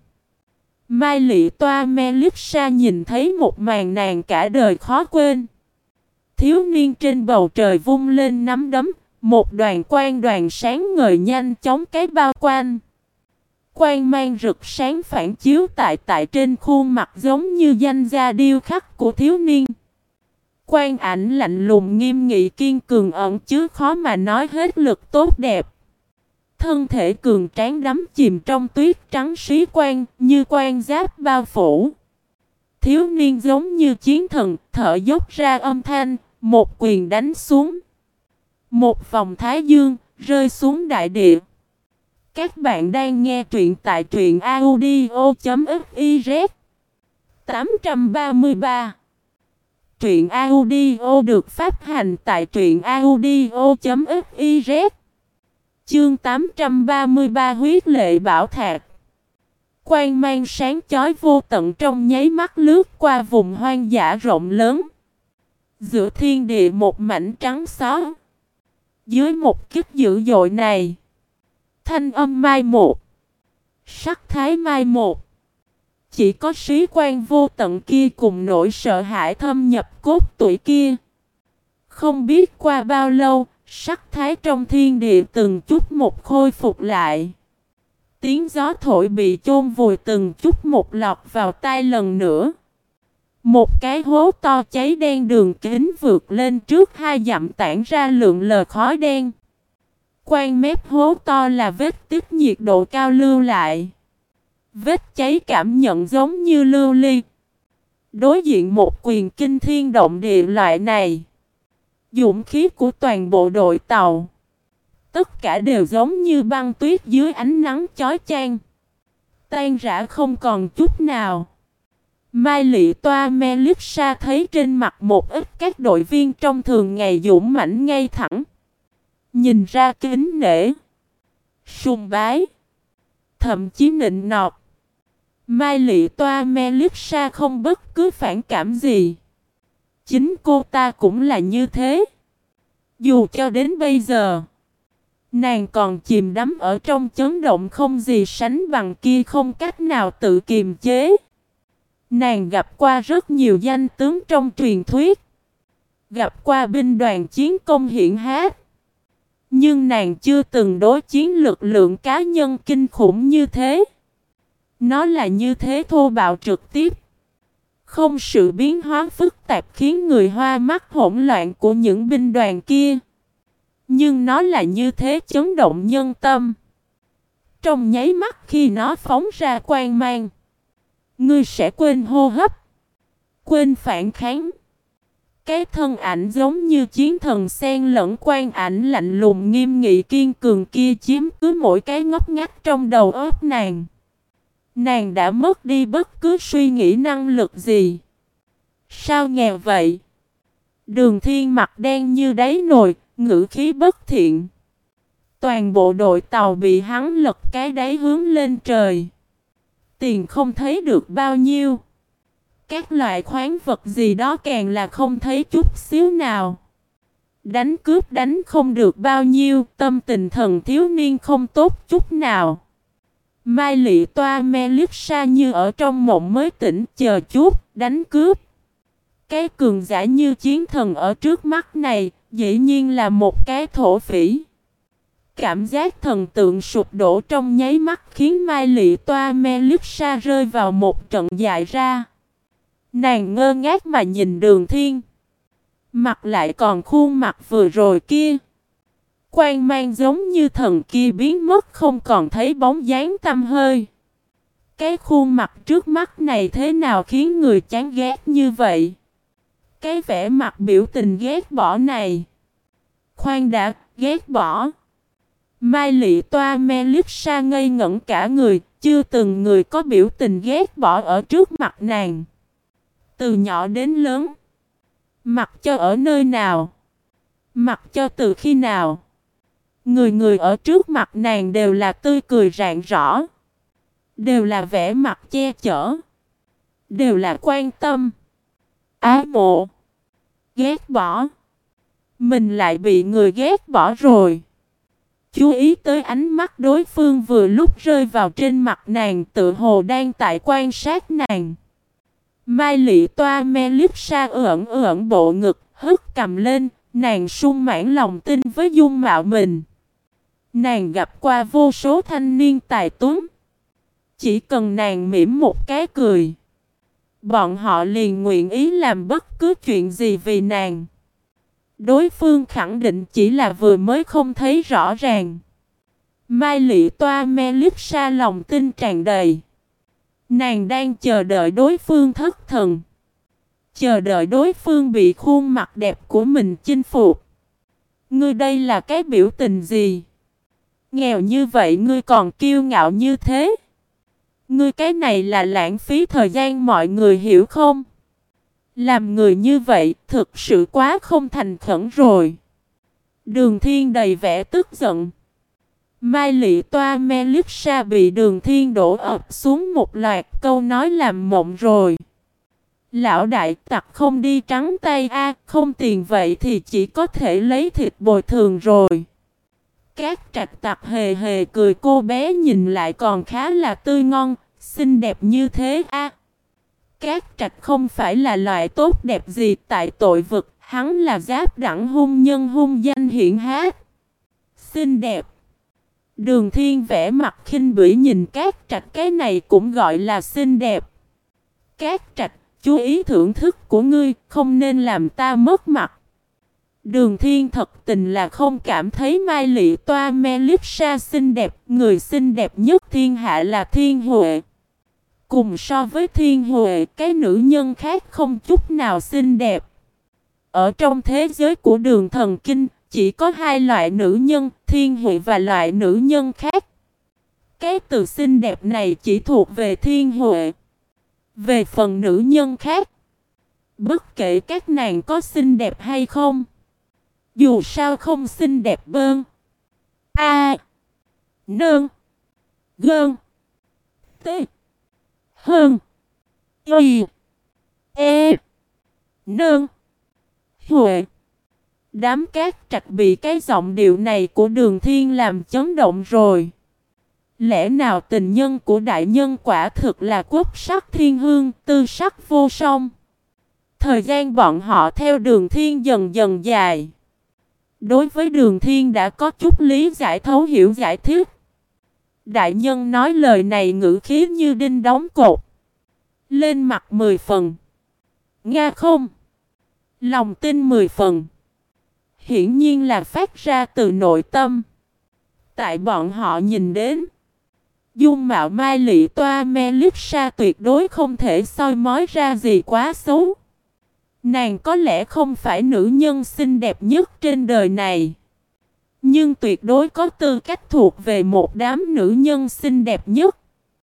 Mai Lị Toa Melissa nhìn thấy một màn nàng cả đời khó quên. Thiếu niên trên bầu trời vung lên nắm đấm, một đoàn quang đoàn sáng ngời nhanh chóng cái bao quanh. Quang mang rực sáng phản chiếu tại tại trên khuôn mặt giống như danh gia điêu khắc của thiếu niên. Quang ảnh lạnh lùng nghiêm nghị kiên cường ẩn chứa khó mà nói hết lực tốt đẹp. Thân thể cường tráng đắm chìm trong tuyết trắng xí quang như quang giáp bao phủ. Thiếu niên giống như chiến thần thở dốc ra âm thanh, một quyền đánh xuống. Một vòng thái dương rơi xuống đại địa. Các bạn đang nghe truyện tại truyện audio chấm fiz. tám trăm ba mươi ba. Truyện audio được phát hành tại truyện audio chấm fiz. Chương tám trăm ba mươi ba huyết lệ bảo thạc. Quang mang sáng chói vô tận trong nháy mắt lướt qua vùng hoang dã rộng lớn. Giữa thiên địa một mảnh trắng xóa. Dưới một kích dữ dội này, thanh âm mai một, sắc thái mai một. Chỉ có sĩ quan vô tận kia cùng nỗi sợ hãi thâm nhập cốt tủy kia. Không biết qua bao lâu, sắc thái trong thiên địa từng chút một khôi phục lại. Tiếng gió thổi bị chôn vùi từng chút một lọt vào tai lần nữa. Một cái hố to cháy đen đường kính vượt lên trước hai dặm tản ra lượng lờ khói đen. Quanh mép hố to là vết tích nhiệt độ cao lưu lại. Vết cháy cảm nhận giống như lưu ly. Đối diện một quyền kinh thiên động địa loại này, dũng khí của toàn bộ đội tàu, tất cả đều giống như băng tuyết dưới ánh nắng chói chang, tan rã không còn chút nào. Mai Lị Toa Melissa thấy trên mặt một ít các đội viên trong thường ngày dũng mãnh ngay thẳng, nhìn ra kính nể, sùng bái, thậm chí nịnh nọt. Mai Lị Toa Melissa không bất cứ phản cảm gì. Chính cô ta cũng là như thế. Dù cho đến bây giờ, nàng còn chìm đắm ở trong chấn động không gì sánh bằng kia, không cách nào tự kiềm chế. Nàng gặp qua rất nhiều danh tướng trong truyền thuyết, gặp qua binh đoàn chiến công hiển hách, nhưng nàng chưa từng đối chiến lực lượng cá nhân kinh khủng như thế. Nó là như thế thô bạo trực tiếp, không sự biến hóa phức tạp khiến người hoa mắt hỗn loạn của những binh đoàn kia. Nhưng nó là như thế chấn động nhân tâm. Trong nháy mắt khi nó phóng ra quang mang, ngươi sẽ quên hô hấp, quên phản kháng. Cái thân ảnh giống như chiến thần xen lẫn quang ảnh lạnh lùng nghiêm nghị kiên cường kia chiếm cứ mỗi cái ngóc ngách trong đầu óc nàng. Nàng đã mất đi bất cứ suy nghĩ năng lực gì. Sao nghèo vậy? Đường Thiên mặt đen như đáy nồi, ngữ khí bất thiện. Toàn bộ đội tàu bị hắn lật cái đáy hướng lên trời. Tiền không thấy được bao nhiêu. Các loại khoáng vật gì đó càng là không thấy chút xíu nào. Đánh cướp đánh không được bao nhiêu, tâm tình thần thiếu niên không tốt chút nào. Mai Lị Toa Melissa như ở trong mộng mới tỉnh, chờ chút, đánh cướp. Cái cường giả như chiến thần ở trước mắt này, dĩ nhiên là một cái thổ phỉ. Cảm giác thần tượng sụp đổ trong nháy mắt khiến Mai Lị Toa Melissa rơi vào một trận dại ra. Nàng ngơ ngác mà nhìn Đường Thiên. Mặt lại còn khuôn mặt vừa rồi kia. Quang mang giống như thần kia biến mất không còn thấy bóng dáng tăm hơi. Cái khuôn mặt trước mắt này thế nào khiến người chán ghét như vậy? Cái vẻ mặt biểu tình ghét bỏ này. Khoan đã, ghét bỏ. Mai Lị Toa Melissa ngây ngẩn cả người, chưa từng người có biểu tình ghét bỏ ở trước mặt nàng. Từ nhỏ đến lớn, mặc cho ở nơi nào, mặc cho từ khi nào, người người ở trước mặt nàng đều là tươi cười rạng rỡ, đều là vẻ mặt che chở, đều là quan tâm, ái mộ, ghét bỏ. Mình lại bị người ghét bỏ rồi. Chú ý tới ánh mắt đối phương vừa lúc rơi vào trên mặt nàng, tự hồ đang tại quan sát nàng. Mai Lị Toa Melissa ưỡn ưỡn bộ ngực, hất cầm lên, nàng sung mãn lòng tin với dung mạo mình. Nàng gặp qua vô số thanh niên tài tuấn. Chỉ cần nàng mỉm một cái cười, bọn họ liền nguyện ý làm bất cứ chuyện gì vì nàng. Đối phương khẳng định chỉ là vừa mới không thấy rõ ràng. Mai Lị Toa Melissa lòng tin tràn đầy. Nàng đang chờ đợi đối phương thất thần. Chờ đợi đối phương bị khuôn mặt đẹp của mình chinh phục. Ngươi đây là cái biểu tình gì? Nghèo như vậy ngươi còn kiêu ngạo như thế? Ngươi cái này là lãng phí thời gian, mọi người hiểu không? Làm người như vậy thực sự quá không thành khẩn rồi. Đường Thiên đầy vẻ tức giận. Mai Lị Toa Melissa bị Đường Thiên đổ ập xuống một loạt câu nói làm mộng rồi. Lão đại tặc không đi trắng tay a, không tiền vậy thì chỉ có thể lấy thịt bồi thường rồi. Các trạch tặc hề hề cười, cô bé nhìn lại còn khá là tươi ngon, xinh đẹp như thế a. Các trạch không phải là loại tốt đẹp gì, tại tội vực, hắn là giáp đẳng hung nhân hung danh hiển hách. Xinh đẹp. Đường Thiên vẽ mặt khinh bỉ nhìn các trạch, cái này cũng gọi là xinh đẹp. Các trạch, chú ý thưởng thức của ngươi, không nên làm ta mất mặt. Đường Thiên thật tình là không cảm thấy Mai Lị Toa Melissa xinh đẹp, người xinh đẹp nhất thiên hạ là Thiên Huệ. Cùng so với Thiên Huệ, cái nữ nhân khác không chút nào xinh đẹp. Ở trong thế giới của Đường Thần Kinh, chỉ có hai loại nữ nhân, Thiên Huệ và loại nữ nhân khác. Cái từ xinh đẹp này chỉ thuộc về Thiên Huệ. Về phần nữ nhân khác, bất kể các nàng có xinh đẹp hay không, dù sao không xinh đẹp bơn A Nơn Gơn T Hơn Y E Nơn Huệ. Đám cát trạch bị cái giọng điệu này của Đường Thiên làm chấn động rồi. Lẽ nào tình nhân của đại nhân quả thực là quốc sắc thiên hương, tư sắc vô song? Thời gian bọn họ theo Đường Thiên dần dần dài. Đối với Đường Thiên đã có chút lý giải thấu hiểu giải thích. Đại nhân nói lời này ngữ khí như đinh đóng cột. Lên mặt mười phần. Nga không? Lòng tin mười phần. Hiển nhiên là phát ra từ nội tâm. Tại bọn họ nhìn đến, dung mạo Mai Lị Toa Melissa tuyệt đối không thể soi mói ra gì quá xấu. Nàng có lẽ không phải nữ nhân xinh đẹp nhất trên đời này, nhưng tuyệt đối có tư cách thuộc về một đám nữ nhân xinh đẹp nhất.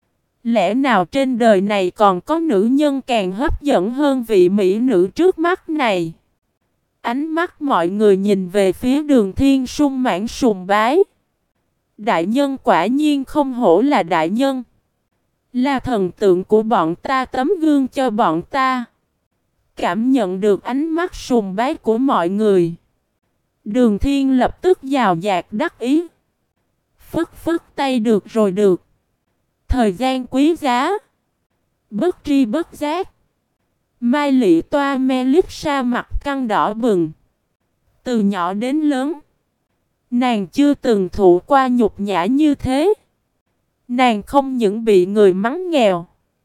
Lẽ nào trên đời này còn có nữ nhân càng hấp dẫn hơn vị mỹ nữ trước mắt này? Ánh mắt mọi người nhìn về phía Đường Thiên sung mãn sùng bái. Đại nhân quả nhiên không hổ là đại nhân, là thần tượng của bọn ta, tấm gương cho bọn ta. Cảm nhận được ánh mắt sùng bái của mọi người, Đường Thiên lập tức giàu dạt đắc ý. Phất phất tay, được rồi được. Thời gian quý giá. Bất tri bất giác, Mai Lị Toa Melissa mặt căng đỏ bừng. Từ nhỏ đến lớn, nàng chưa từng thụ qua nhục nhã như thế. Nàng không những bị người mắng nghèo,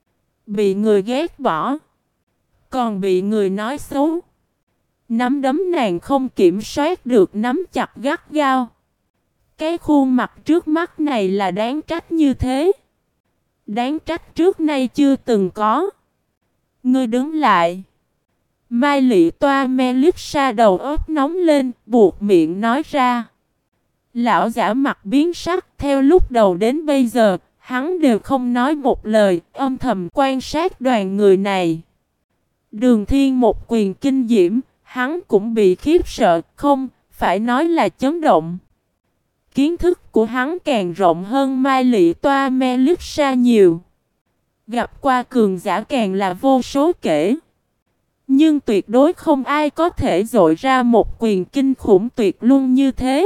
bị người ghét bỏ, còn bị người nói xấu. Nắm đấm nàng không kiểm soát được nắm chặt gắt gao. Cái khuôn mặt trước mắt này là đáng trách như thế. Đáng trách trước nay chưa từng có. Ngươi đứng lại. Mai Lị Toa Melissa đầu óc nóng lên, buộc miệng nói ra. Lão giả mặt biến sắc, theo lúc đầu đến bây giờ, hắn đều không nói một lời, âm thầm quan sát đoàn người này. Đường Thiên một quyền kinh diễm, hắn cũng bị khiếp sợ, không, phải nói là chấn động. Kiến thức của hắn càng rộng hơn Mai Lị Toa Melissa nhiều. Gặp qua cường giả càng là vô số kể. Nhưng tuyệt đối không ai có thể dội ra một quyền kinh khủng tuyệt luân như thế.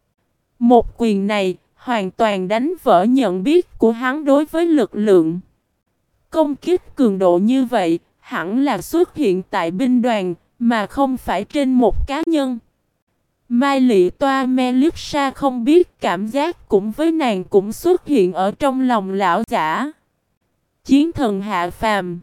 Một quyền này hoàn toàn đánh vỡ nhận biết của hắn đối với lực lượng. Công kích cường độ như vậy hẳn là xuất hiện tại binh đoàn mà không phải trên một cá nhân. Mai Lị Toa Melissa không biết cảm giác cũng với nàng cũng xuất hiện ở trong lòng lão giả. Chiến thần hạ phàm.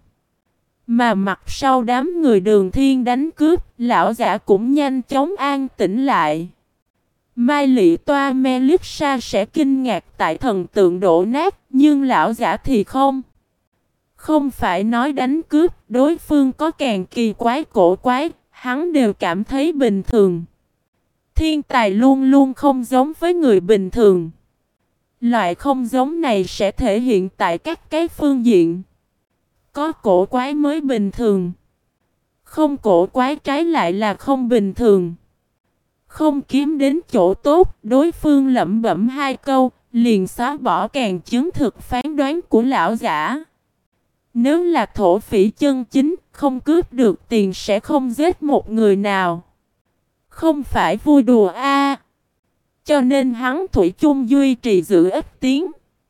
Mà mặt sau đám người Đường Thiên đánh cướp, lão giả cũng nhanh chóng an tĩnh lại. Mai Lị Toa Melissa sẽ kinh ngạc tại thần tượng đổ nát, nhưng lão giả thì không. Không phải nói đánh cướp, đối phương có càng kỳ quái cổ quái, hắn đều cảm thấy bình thường. Thiên tài luôn luôn không giống với người bình thường. Loại không giống này sẽ thể hiện tại các cái phương diện. Có cổ quái mới bình thường. Không cổ quái trái lại là không bình thường. Không kiếm đến chỗ tốt, đối phương lẩm bẩm hai câu, liền xóa bỏ càng chứng thực phán đoán của lão giả. Nếu là thổ phỉ chân chính, không cướp được tiền sẽ không giết một người nào. Không phải vui đùa a. Cho nên hắn thủy chung duy trì giữ ít tiếng.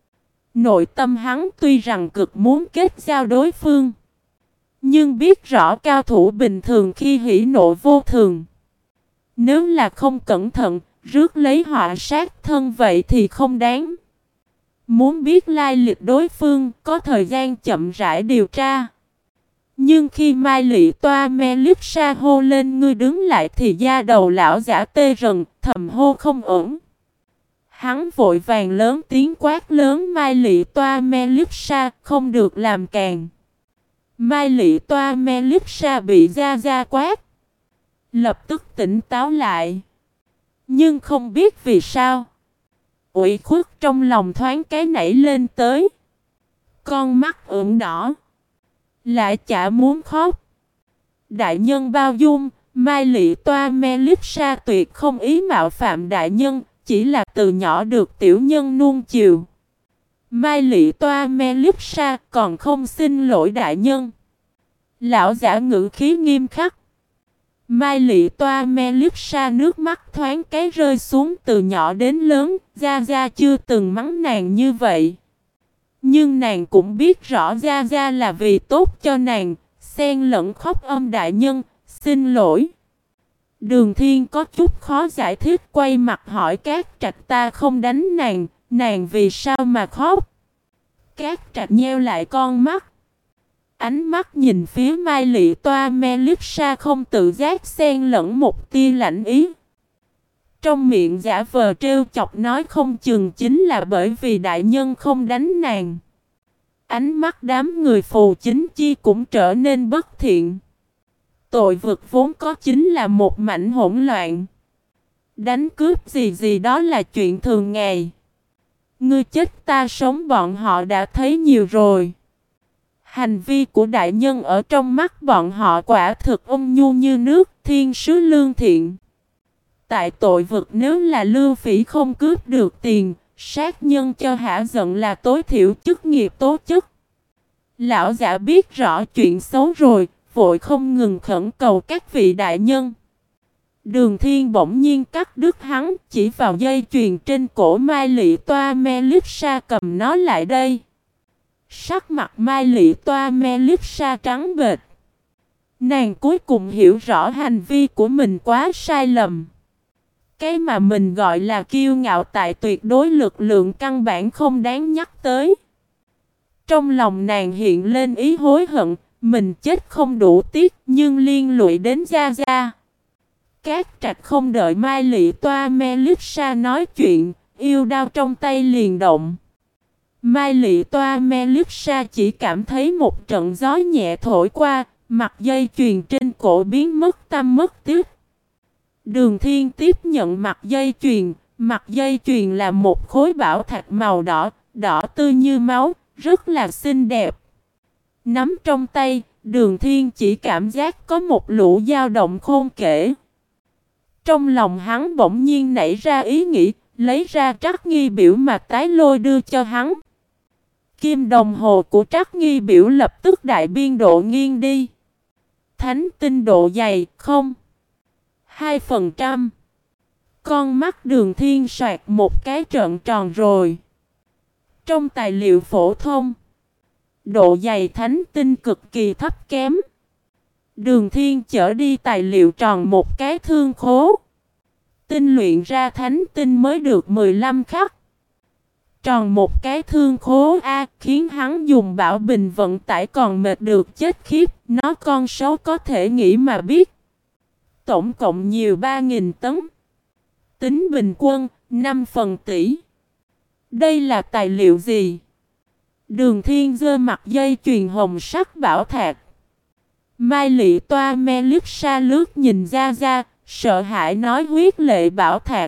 Nội tâm hắn tuy rằng cực muốn kết giao đối phương, nhưng biết rõ cao thủ bình thường khi hỉ nộ vô thường. Nếu là không cẩn thận, rước lấy họa sát thân vậy thì không đáng. Muốn biết lai lịch đối phương, có thời gian chậm rãi điều tra. Nhưng khi Mai Lị Toa Melissa hô lên ngươi đứng lại thì da đầu lão giả tê rần, thầm hô không ổn. Hắn vội vàng lớn tiếng quát lớn Mai Lị Toa Melissa không được làm càng. Mai Lị Toa Melissa bị gia gia quát, lập tức tỉnh táo lại. Nhưng không biết vì sao, ủy khuất trong lòng thoáng cái nảy lên tới. Con mắt ửng đỏ, lại chả muốn khóc. Đại nhân bao dung, Mai Lị Toa Melissa tuyệt không ý mạo phạm đại nhân, chỉ là từ nhỏ được tiểu nhân nuông chiều. Mai Lị Toa Melissa còn không xin lỗi đại nhân. Lão giả ngữ khí nghiêm khắc. Mai Lị Toa Melissa nước mắt thoáng cái rơi xuống. Từ nhỏ đến lớn, Gia Gia chưa từng mắng nàng như vậy. Nhưng nàng cũng biết rõ Gia Gia là vì tốt cho nàng. Xen lẫn khóc âm đại nhân, xin lỗi. Đường Thiên có chút khó giải thích, quay mặt hỏi Cát Trạch ta không đánh nàng, nàng vì sao mà khóc? Cát Trạch nheo lại con mắt. Ánh mắt nhìn phía Mai Lị Toa Melissa không tự giác xen lẫn một tia lạnh ý. Trong miệng giả vờ trêu chọc nói không chừng chính là bởi vì đại nhân không đánh nàng. Ánh mắt đám người phù chính chi cũng trở nên bất thiện. Tội vực vốn có chính là một mảnh hỗn loạn. Đánh cướp gì gì đó là chuyện thường ngày. Ngươi chết ta sống bọn họ đã thấy nhiều rồi. Hành vi của đại nhân ở trong mắt bọn họ quả thực ôn nhu như nước, thiên sứ lương thiện. Tại tội vực nếu là lưu phỉ không cướp được tiền, sát nhân cho hả giận là tối thiểu chức nghiệp tố chất. Lão giả biết rõ chuyện xấu rồi, vội không ngừng khẩn cầu các vị đại nhân. Đường Thiên bỗng nhiên cắt đứt hắn, chỉ vào dây chuyền trên cổ Mai Lị Toa Melissa cầm nó lại đây. Sắc mặt Mai Lị Toa Melissa trắng bệch. Nàng cuối cùng hiểu rõ hành vi của mình quá sai lầm. Cái mà mình gọi là kiêu ngạo tại tuyệt đối lực lượng căn bản không đáng nhắc tới. Trong lòng nàng hiện lên ý hối hận, mình chết không đủ tiếc nhưng liên lụy đến Gia Gia. Cát Trạch không đợi Mai Lị Toa Melissa nói chuyện, yêu đao trong tay liền động. Mai Lị Toa Melissa chỉ cảm thấy một trận gió nhẹ thổi qua, mặt dây chuyền trên cổ biến mất tăm mất tích. Đường Thiên tiếp nhận mặt dây chuyền, mặt dây chuyền là một khối bảo thạch màu đỏ, đỏ tươi như máu, rất là xinh đẹp. Nắm trong tay, Đường Thiên chỉ cảm giác có một lũ dao động khôn kể. Trong lòng hắn bỗng nhiên nảy ra ý nghĩ, lấy ra trắc nghi biểu mà tái lôi đưa cho hắn. Kim đồng hồ của trắc nghi biểu lập tức đại biên độ nghiêng đi. Thánh tinh độ dày, không. hai phần trăm. Con mắt Đường Thiên soạt một cái trợn tròn rồi. Trong tài liệu phổ thông, độ dày thánh tinh cực kỳ thấp kém. Đường Thiên chở đi tài liệu tròn một cái thương khố. Tinh luyện ra thánh tinh mới được mười lăm khắc. Tròn một cái thương khố A khiến hắn dùng bảo bình vận tải còn mệt được chết khiếp. Nó con số có thể nghĩ mà biết. Tổng cộng nhiều ba nghìn tấn. Tính bình quân năm phần tỷ. Đây là tài liệu gì? Đường Thiên giơ mặt dây chuyền hồng sắc bảo thạch. Mai Lị Toa Melissa lướt nhìn Gia Gia, sợ hãi nói huyết lệ bảo thạch.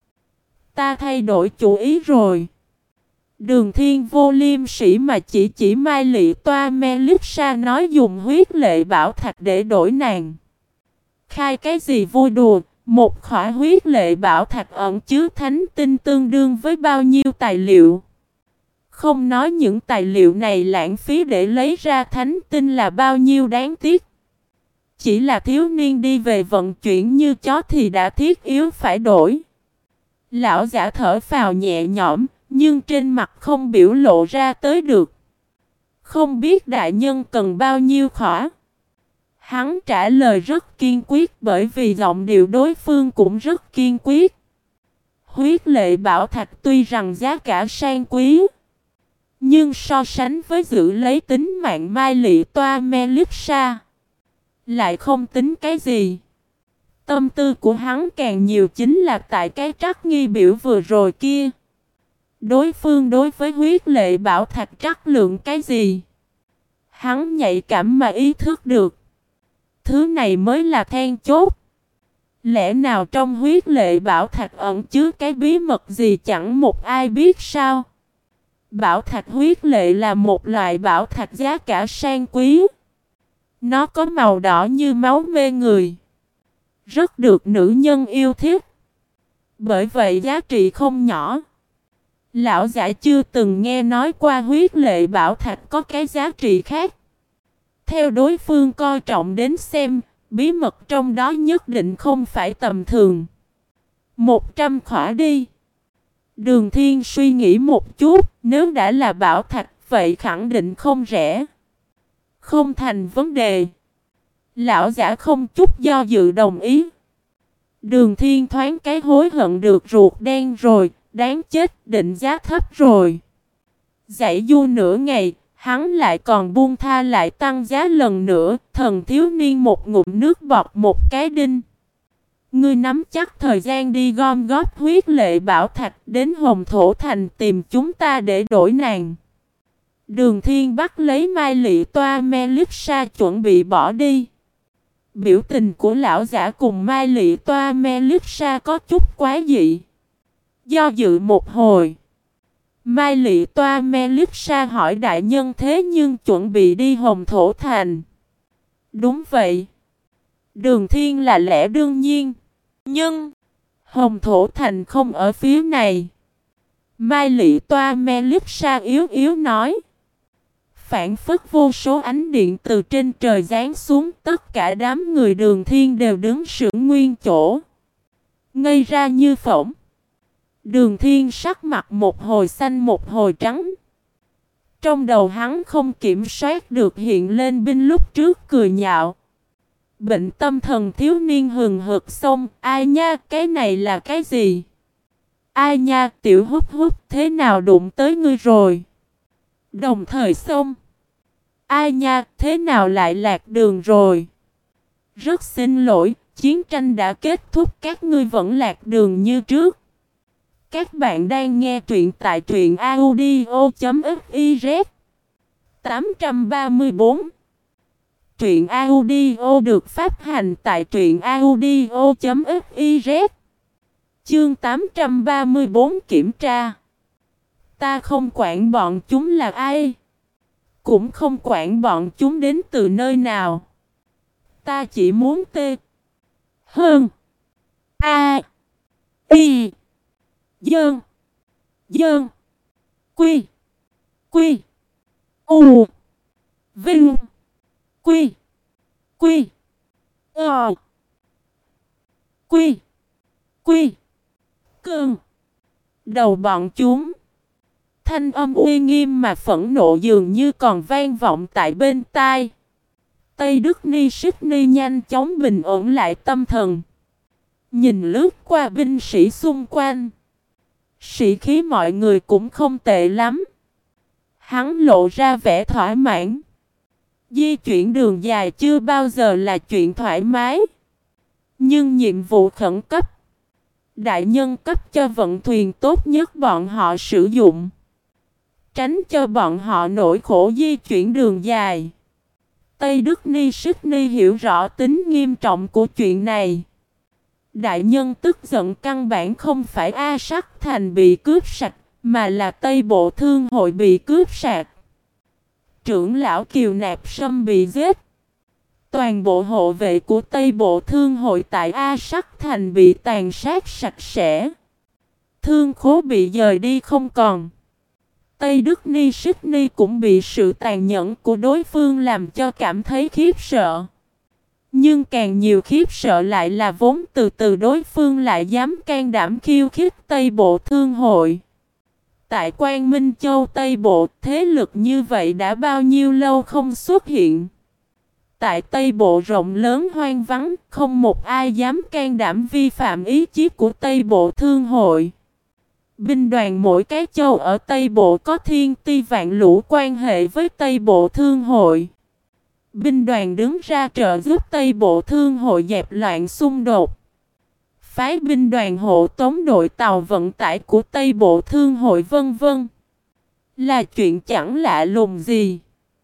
Ta thay đổi chủ ý rồi. Đường Thiên vô liêm sỉ mà chỉ chỉ Mai Lị Toa Melissa nói dùng huyết lệ bảo thạch để đổi nàng. Khai cái gì vui đùa, một khỏa huyết lệ bảo thạch ẩn chứa thánh tinh tương đương với bao nhiêu tài liệu. Không nói những tài liệu này lãng phí để lấy ra thánh tinh là bao nhiêu đáng tiếc. Chỉ là thiếu niên đi về vận chuyển như chó thì đã thiết yếu phải đổi. Lão giả thở phào nhẹ nhõm, nhưng trên mặt không biểu lộ ra tới được. Không biết đại nhân cần bao nhiêu khỏa. Hắn trả lời rất kiên quyết bởi vì giọng điệu đối phương cũng rất kiên quyết. Huyết lệ bảo thạch tuy rằng giá cả sang quý, nhưng so sánh với giữ lấy tính mạng Mai Lị Toa Melissa lại không tính cái gì. Tâm tư của hắn càng nhiều chính là tại cái trắc nghi biểu vừa rồi kia. Đối phương đối với huyết lệ bảo thạch trắc lượng cái gì? Hắn nhạy cảm mà ý thức được. Thứ này mới là then chốt. Lẽ nào trong huyết lệ bảo thạch ẩn chứa cái bí mật gì chẳng một ai biết sao? Bảo thạch huyết lệ là một loại bảo thạch giá cả sang quý. Nó có màu đỏ như máu mê người. Rất được nữ nhân yêu thích. Bởi vậy giá trị không nhỏ. Lão giả chưa từng nghe nói qua huyết lệ bảo thạch có cái giá trị khác. Theo đối phương coi trọng đến xem, bí mật trong đó nhất định không phải tầm thường. Một trăm khỏa đi. Đường Thiên suy nghĩ một chút, nếu đã là bảo thạch, vậy khẳng định không rẻ. Không thành vấn đề. Lão giả không chút do dự đồng ý. Đường Thiên thoáng cái hối hận được ruột đen rồi, đáng chết, định giá thấp rồi. Dãy du nửa ngày, hắn lại còn buông tha lại tăng giá lần nữa, thần thiếu niên một ngụm nước bọt một cái đinh. Ngươi nắm chắc thời gian đi gom góp huyết lệ bảo thạch đến Hồng Thổ Thành tìm chúng ta để đổi nàng. Đường Thiên bắt lấy Mai Lị Toa Melissa chuẩn bị bỏ đi. Biểu tình của lão giả cùng Mai Lị Toa Melissa có chút quá dị. Do dự một hồi, Mai Lị Toa Melissa hỏi đại nhân thế nhưng chuẩn bị đi Hồng Thổ Thành. Đúng vậy. Đường Thiên là lẽ đương nhiên. Nhưng Hồng Thổ Thành không ở phía này. Mai Lị Toa Melissa yếu yếu nói. Phản phất vô số ánh điện từ trên trời giáng xuống, tất cả đám người Đường Thiên đều đứng sững nguyên chỗ, ngây ra như phỗng. Đường Thiên sắc mặt một hồi xanh một hồi trắng. Trong đầu hắn không kiểm soát được hiện lên binh lúc trước cười nhạo. Bệnh tâm thần thiếu niên hừng hực xông, ai nha, cái này là cái gì? Ai nha, tiểu hút hút, thế nào đụng tới ngươi rồi? Đồng thời xông. Ai nha, thế nào lại lạc đường rồi? Rất xin lỗi, chiến tranh đã kết thúc, các ngươi vẫn lạc đường như trước. Các bạn đang nghe truyện tại truyện audio.fiz tám trăm ba mươi tư. Truyện audio được phát hành tại truyện audio.fiz. Chương tám trăm ba mươi tư kiểm tra. Ta không quản bọn chúng là ai, cũng không quản bọn chúng đến từ nơi nào. Ta chỉ muốn tê hơn a y dơn dơn quy quy u vinh quy quy ờ quy quy cơn. Đầu bọn chúng, thanh âm uy nghiêm mà phẫn nộ dường như còn vang vọng tại bên tai. Tây Đức Ni Sít Ni nhanh chóng bình ổn lại tâm thần, nhìn lướt qua binh sĩ xung quanh. Sĩ khí mọi người cũng không tệ lắm. Hắn lộ ra vẻ thỏa mãn. Di chuyển đường dài chưa bao giờ là chuyện thoải mái. Nhưng nhiệm vụ khẩn cấp, đại nhân cấp cho vận thuyền tốt nhất bọn họ sử dụng, tránh cho bọn họ nỗi khổ di chuyển đường dài. Tây Đức Ni Sít Ni hiểu rõ tính nghiêm trọng của chuyện này. Đại nhân tức giận căn bản không phải A Sắc Thành bị cướp sạch, mà là Tây Bộ Thương Hội bị cướp sạch. Trưởng lão Kiều Nạp Sâm bị giết. Toàn bộ hộ vệ của Tây Bộ Thương Hội tại A Sắc Thành bị tàn sát sạch sẽ. Thương khố bị dời đi không còn. Tây Đức Ni Sít Ni cũng bị sự tàn nhẫn của đối phương làm cho cảm thấy khiếp sợ. Nhưng càng nhiều khiếp sợ lại là vốn từ từ đối phương lại dám can đảm khiêu khích Tây Bộ Thương Hội. Tại Quang Minh Châu Tây Bộ, thế lực như vậy đã bao nhiêu lâu không xuất hiện. Tại Tây Bộ rộng lớn hoang vắng, không một ai dám can đảm vi phạm ý chí của Tây Bộ Thương Hội. Binh đoàn mỗi cái châu ở Tây Bộ có thiên ti vạn lũ quan hệ với Tây Bộ Thương Hội. Binh đoàn đứng ra trợ giúp Tây Bộ Thương Hội dẹp loạn xung đột. Phái binh đoàn hộ tống đội tàu vận tải của Tây Bộ Thương Hội vân vân. Là chuyện chẳng lạ lùng gì.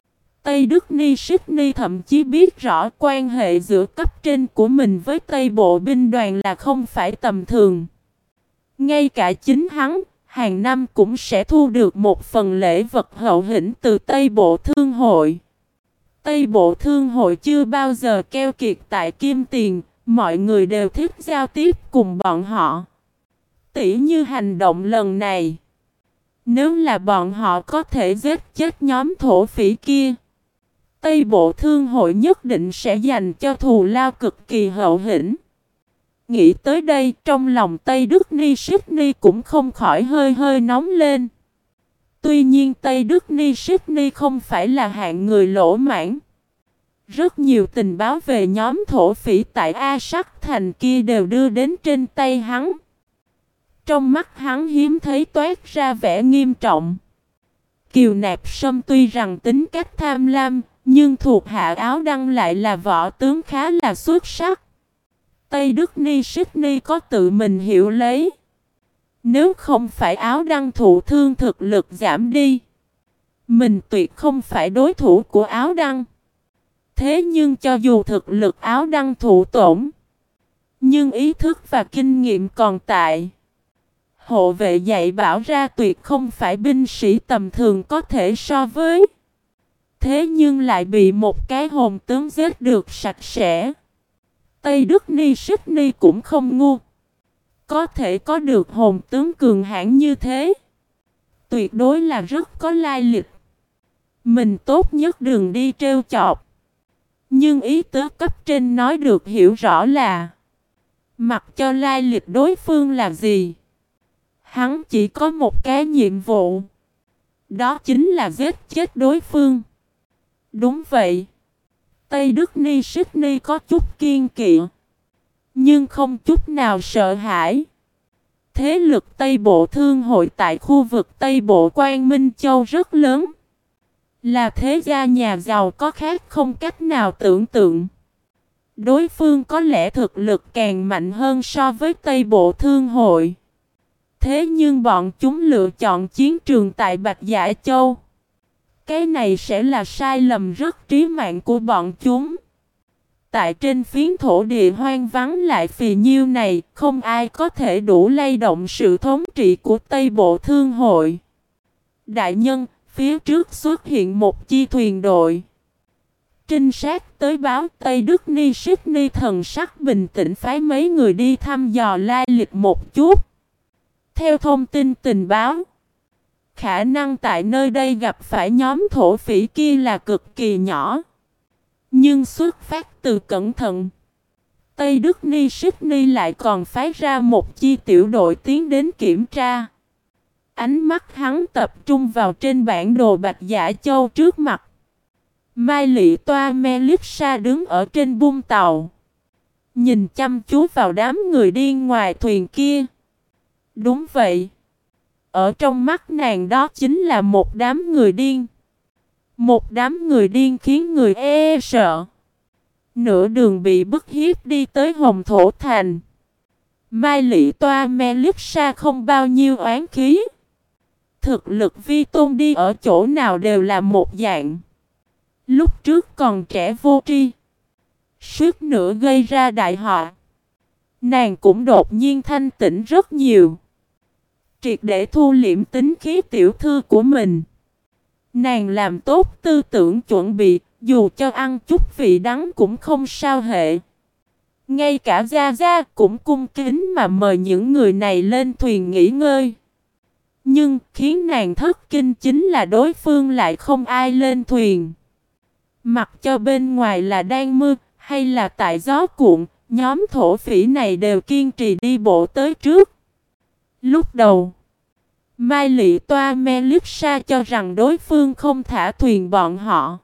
Tây Đức Ni Sít Ni thậm chí biết rõ quan hệ giữa cấp trên của mình với Tây Bộ binh đoàn là không phải tầm thường. Ngay cả chính hắn, hàng năm cũng sẽ thu được một phần lễ vật hậu hĩnh từ Tây Bộ Thương Hội. Tây Bộ Thương Hội chưa bao giờ keo kiệt tại kim tiền, mọi người đều thích giao tiếp cùng bọn họ. Tỉ như hành động lần này, nếu là bọn họ có thể giết chết nhóm thổ phỉ kia, Tây Bộ Thương Hội nhất định sẽ dành cho thù lao cực kỳ hậu hĩnh. Nghĩ tới đây, trong lòng Tây Đức Ni Sít Ni cũng không khỏi hơi hơi nóng lên. Tuy nhiên Tây Đức Ni Sít Ni không phải là hạng người lỗ mãn. Rất nhiều tình báo về nhóm thổ phỉ tại A Sắc Thành kia đều đưa đến trên tay hắn. Trong mắt hắn hiếm thấy toát ra vẻ nghiêm trọng. Kiều Nạp Sâm tuy rằng tính cách tham lam, nhưng thuộc hạ Áo Đăng lại là võ tướng khá là xuất sắc. Tây Đức Ni Sít Ni có tự mình hiểu lấy. Nếu không phải Áo Đăng thụ thương thực lực giảm đi, mình tuyệt không phải đối thủ của Áo Đăng. Thế nhưng cho dù thực lực Áo Đăng thụ tổn, nhưng ý thức và kinh nghiệm còn tại. Hộ vệ dạy bảo ra tuyệt không phải binh sĩ tầm thường có thể so với. Thế nhưng lại bị một cái hồn tướng giết được sạch sẽ. Tây Đức Ni Sít Ni cũng không ngu. Có thể có được hồn tướng cường hãn như thế, tuyệt đối là rất có lai lịch. Mình tốt nhất đừng đi trêu chọc. Nhưng ý tứ cấp trên nói được hiểu rõ là, mặc cho lai lịch đối phương là gì, hắn chỉ có một cái nhiệm vụ. Đó chính là giết chết đối phương. Đúng vậy. Tây Đức Ni Sức Ni có chút kiên kỵ, nhưng không chút nào sợ hãi. Thế lực Tây Bộ Thương hội tại khu vực Tây Bộ Quang Minh Châu rất lớn. Là thế gia nhà giàu có khác không cách nào tưởng tượng. Đối phương có lẽ thực lực càng mạnh hơn so với Tây Bộ Thương hội. Thế nhưng bọn chúng lựa chọn chiến trường tại Bạch Dạ Châu. Cái này sẽ là sai lầm rất trí mạng của bọn chúng. Tại trên phiến thổ địa hoang vắng lại phì nhiêu này, không ai có thể đủ lay động sự thống trị của Tây Bộ Thương hội. Đại nhân, phía trước xuất hiện một chi thuyền đội. Trinh sát tới báo Tây Đức Ni Sức Ni thần sắc bình tĩnh phái mấy người đi thăm dò lai lịch một chút. Theo thông tin tình báo, khả năng tại nơi đây gặp phải nhóm thổ phỉ kia là cực kỳ nhỏ. Nhưng xuất phát từ cẩn thận, Tây Đức Ni Sức Ni lại còn phái ra một chi tiểu đội tiến đến kiểm tra. Ánh mắt hắn tập trung vào trên bản đồ Bạch Dạ Châu trước mặt. Mai Lị Toa Melissa đứng ở trên bung tàu, nhìn chăm chú vào đám người điên ngoài thuyền kia. Đúng vậy. Ở trong mắt nàng đó chính là một đám người điên. Một đám người điên khiến người e sợ. Nửa đường bị bức hiếp đi tới Hồng Thổ Thành. Mai Lị Toa Melissa không bao nhiêu oán khí. Thực lực vi tôn đi ở chỗ nào đều là một dạng. Lúc trước còn trẻ vô tri, suýt nữa gây ra đại họa. Nàng cũng đột nhiên thanh tỉnh rất nhiều. Triệt để thu liễm tính khí tiểu thư của mình. Nàng làm tốt tư tưởng chuẩn bị, dù cho ăn chút vị đắng cũng không sao hệ. Ngay cả Gia Gia cũng cung kính mà mời những người này lên thuyền nghỉ ngơi. Nhưng khiến nàng thất kinh chính là đối phương lại không ai lên thuyền. Mặc cho bên ngoài là đang mưa hay là tại gió cuộn, nhóm thổ phỉ này đều kiên trì đi bộ tới trước. Lúc đầu, Mai Lị Toa Melissa cho rằng đối phương không thả thuyền bọn họ.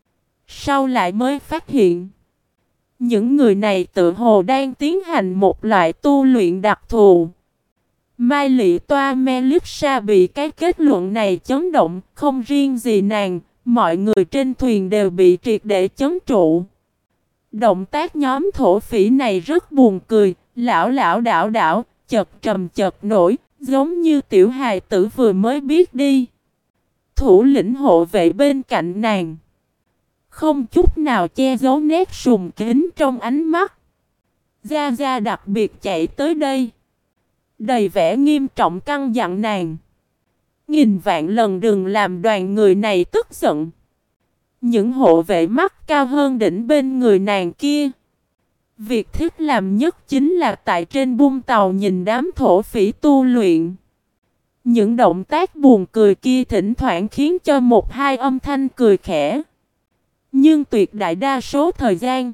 Sau lại mới phát hiện, những người này tự hồ đang tiến hành một loại tu luyện đặc thù. Mai Lị Toa Melissa bị cái kết luận này chấn động, không riêng gì nàng, mọi người trên thuyền đều bị triệt để chấn trụ. Động tác nhóm thổ phỉ này rất buồn cười, lão lão đảo đảo, chật trầm chật nổi, giống như tiểu hài tử vừa mới biết đi. Thủ lĩnh hộ vệ bên cạnh nàng, không chút nào che giấu nét sùng kính trong ánh mắt. Gia Gia đặc biệt chạy tới đây, đầy vẻ nghiêm trọng căn dặn nàng. Nghìn vạn lần đừng làm đoàn người này tức giận. Những hộ vệ mắt cao hơn đỉnh bên người nàng kia. Việc thích làm nhất chính là tại trên bung tàu nhìn đám thổ phỉ tu luyện. Những động tác buồn cười kia thỉnh thoảng khiến cho một hai âm thanh cười khẽ. Nhưng tuyệt đại đa số thời gian,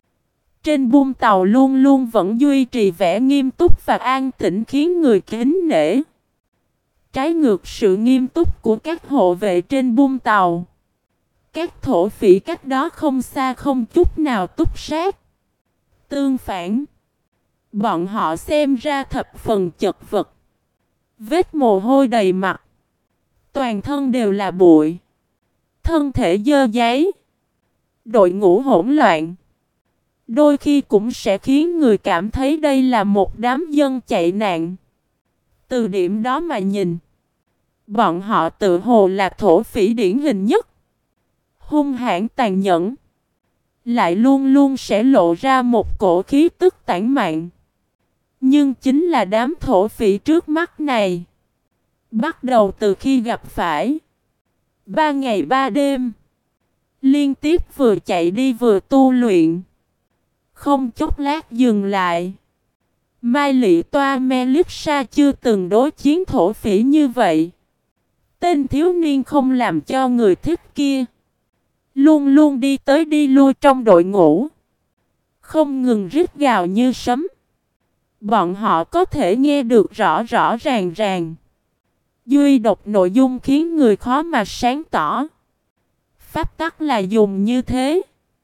trên bung tàu luôn luôn vẫn duy trì vẻ nghiêm túc và an tĩnh khiến người kính nể. Trái ngược sự nghiêm túc của các hộ vệ trên bung tàu, các thổ phỉ cách đó không xa không chút nào túc sát. Tương phản, bọn họ xem ra thập phần chật vật, vết mồ hôi đầy mặt, toàn thân đều là bụi, thân thể dơ dáy, đội ngũ hỗn loạn. Đôi khi cũng sẽ khiến người cảm thấy đây là một đám dân chạy nạn. Từ điểm đó mà nhìn, bọn họ tự hồ là thổ phỉ điển hình nhất. Hung hãn tàn nhẫn, lại luôn luôn sẽ lộ ra một cổ khí tức tản mạn. Nhưng chính là đám thổ phỉ trước mắt này, bắt đầu từ khi gặp phải, ba ngày ba đêm, liên tiếp vừa chạy đi vừa tu luyện, không chốc lát dừng lại. Mai Lị Toa Melissa chưa từng đối chiến thổ phỉ như vậy. Tên thiếu niên không làm cho người thích kia, luôn luôn đi tới đi lui trong đội ngũ, không ngừng rít gào như sấm. Bọn họ có thể nghe được rõ rõ ràng ràng. Duy độc nội dung khiến người khó mà sáng tỏ. Pháp tắc là dùng như thế.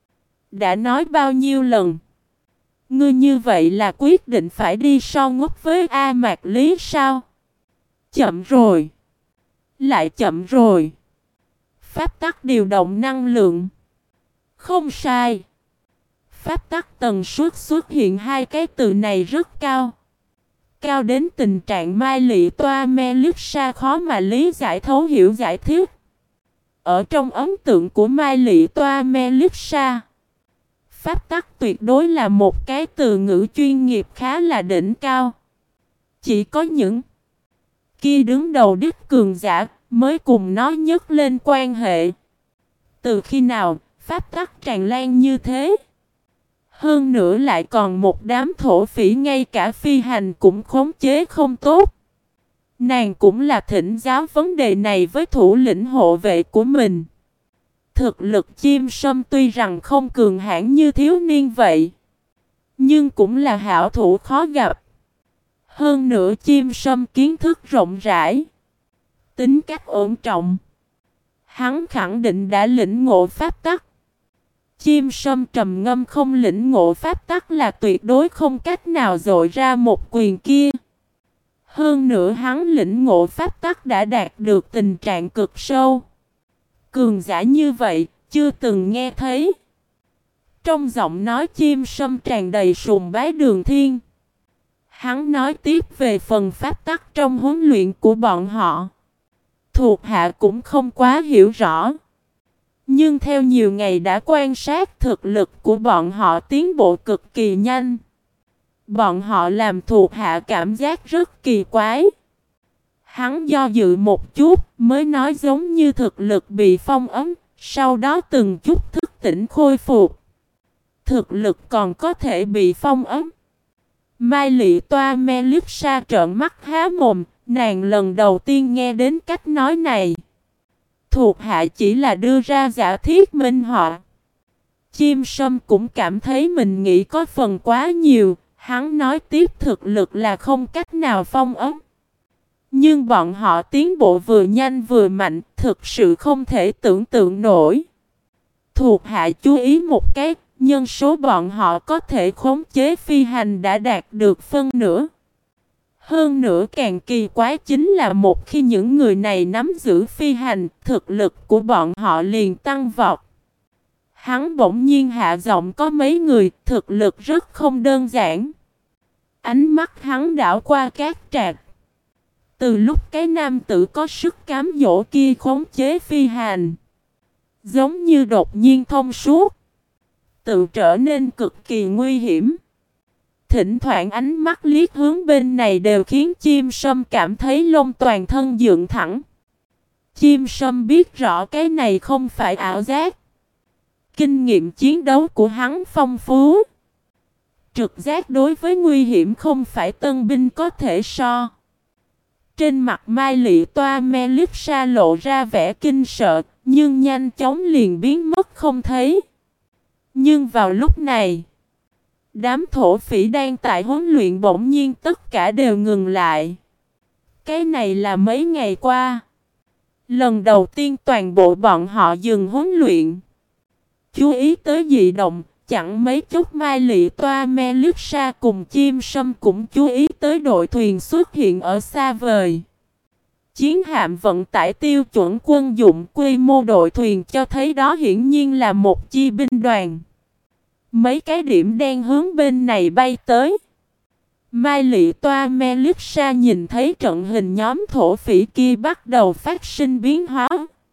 Đã nói bao nhiêu lần. Ngươi như vậy là quyết định phải đi so ngốc với A Mạc Lý sao? Chậm rồi. Lại chậm rồi. Pháp tắc điều động năng lượng. Không sai. Pháp tắc tần suất xuất hiện hai cái từ này rất cao. Cao đến tình trạng Mai Lị Toa Melissa khó mà lý giải thấu hiểu giải thích. Ở trong ấn tượng của Mai Lị Toa Melissa, pháp tắc tuyệt đối là một cái từ ngữ chuyên nghiệp khá là đỉnh cao. Chỉ có những kia đứng đầu đích cường giả mới cùng nó nhấc lên quan hệ. Từ khi nào pháp tắc tràn lan như thế? Hơn nữa lại còn một đám thổ phỉ ngay cả phi hành cũng khống chế không tốt. Nàng cũng là thỉnh giáo vấn đề này với thủ lĩnh hộ vệ của mình. Thực lực chim sâm tuy rằng không cường hãn như thiếu niên vậy, nhưng cũng là hảo thủ khó gặp. Hơn nữa chim sâm kiến thức rộng rãi, tính cách ổn trọng. Hắn khẳng định đã lĩnh ngộ pháp tắc. Chim sâm trầm ngâm không lĩnh ngộ pháp tắc là tuyệt đối không cách nào dội ra một quyền kia. Hơn nữa hắn lĩnh ngộ pháp tắc đã đạt được tình trạng cực sâu. Cường giả như vậy, chưa từng nghe thấy. Trong giọng nói chim sâm tràn đầy sùng bái Đường Thiên. Hắn nói tiếp về phần pháp tắc trong huấn luyện của bọn họ. Thuộc hạ cũng không quá hiểu rõ. Nhưng theo nhiều ngày đã quan sát thực lực của bọn họ tiến bộ cực kỳ nhanh. Bọn họ làm thuộc hạ cảm giác rất kỳ quái. Hắn do dự một chút mới nói giống như thực lực bị phong ấn, sau đó từng chút thức tỉnh khôi phục. Thực lực còn có thể bị phong ấn. Mai Lị Toa Melissa trợn mắt há mồm, nàng lần đầu tiên nghe đến cách nói này. Thuộc hạ chỉ là đưa ra giả thiết minh họa. Chim sâm cũng cảm thấy mình nghĩ có phần quá nhiều. Hắn nói tiếp thực lực là không cách nào phong ấn. Nhưng bọn họ tiến bộ vừa nhanh vừa mạnh, thực sự không thể tưởng tượng nổi. Thuộc hạ chú ý một cái, nhân số bọn họ có thể khống chế phi hành đã đạt được phân nửa. Hơn nữa càng kỳ quái chính là một khi những người này nắm giữ phi hành, thực lực của bọn họ liền tăng vọt. Hắn bỗng nhiên hạ giọng có mấy người, thực lực rất không đơn giản. Ánh mắt hắn đảo qua các trạc. Từ lúc cái nam tử có sức cám dỗ kia khống chế phi hành, giống như đột nhiên thông suốt, tự trở nên cực kỳ nguy hiểm. Thỉnh thoảng ánh mắt liếc hướng bên này đều khiến chim sâm cảm thấy lông toàn thân dựng thẳng. Chim sâm biết rõ cái này không phải ảo giác. Kinh nghiệm chiến đấu của hắn phong phú. Trực giác đối với nguy hiểm không phải tân binh có thể so. Trên mặt Mai Lị Toa Melissa lộ ra vẻ kinh sợ, nhưng nhanh chóng liền biến mất không thấy. Nhưng vào lúc này, đám thổ phỉ đang tại huấn luyện bỗng nhiên tất cả đều ngừng lại. Cái này là mấy ngày qua, lần đầu tiên toàn bộ bọn họ dừng huấn luyện. Chú ý tới dị động, chẳng mấy chốc Mai Lị Toa Melissa cùng chim sâm cũng chú ý tới đội thuyền xuất hiện ở xa vời. Chiến hạm vận tải tiêu chuẩn quân dụng, quy mô đội thuyền cho thấy đó hiển nhiên là một chi binh đoàn. Mấy cái điểm đen hướng bên này bay tới. Mai Lị Toa Melissa nhìn thấy trận hình nhóm thổ phỉ kia bắt đầu phát sinh biến hóa.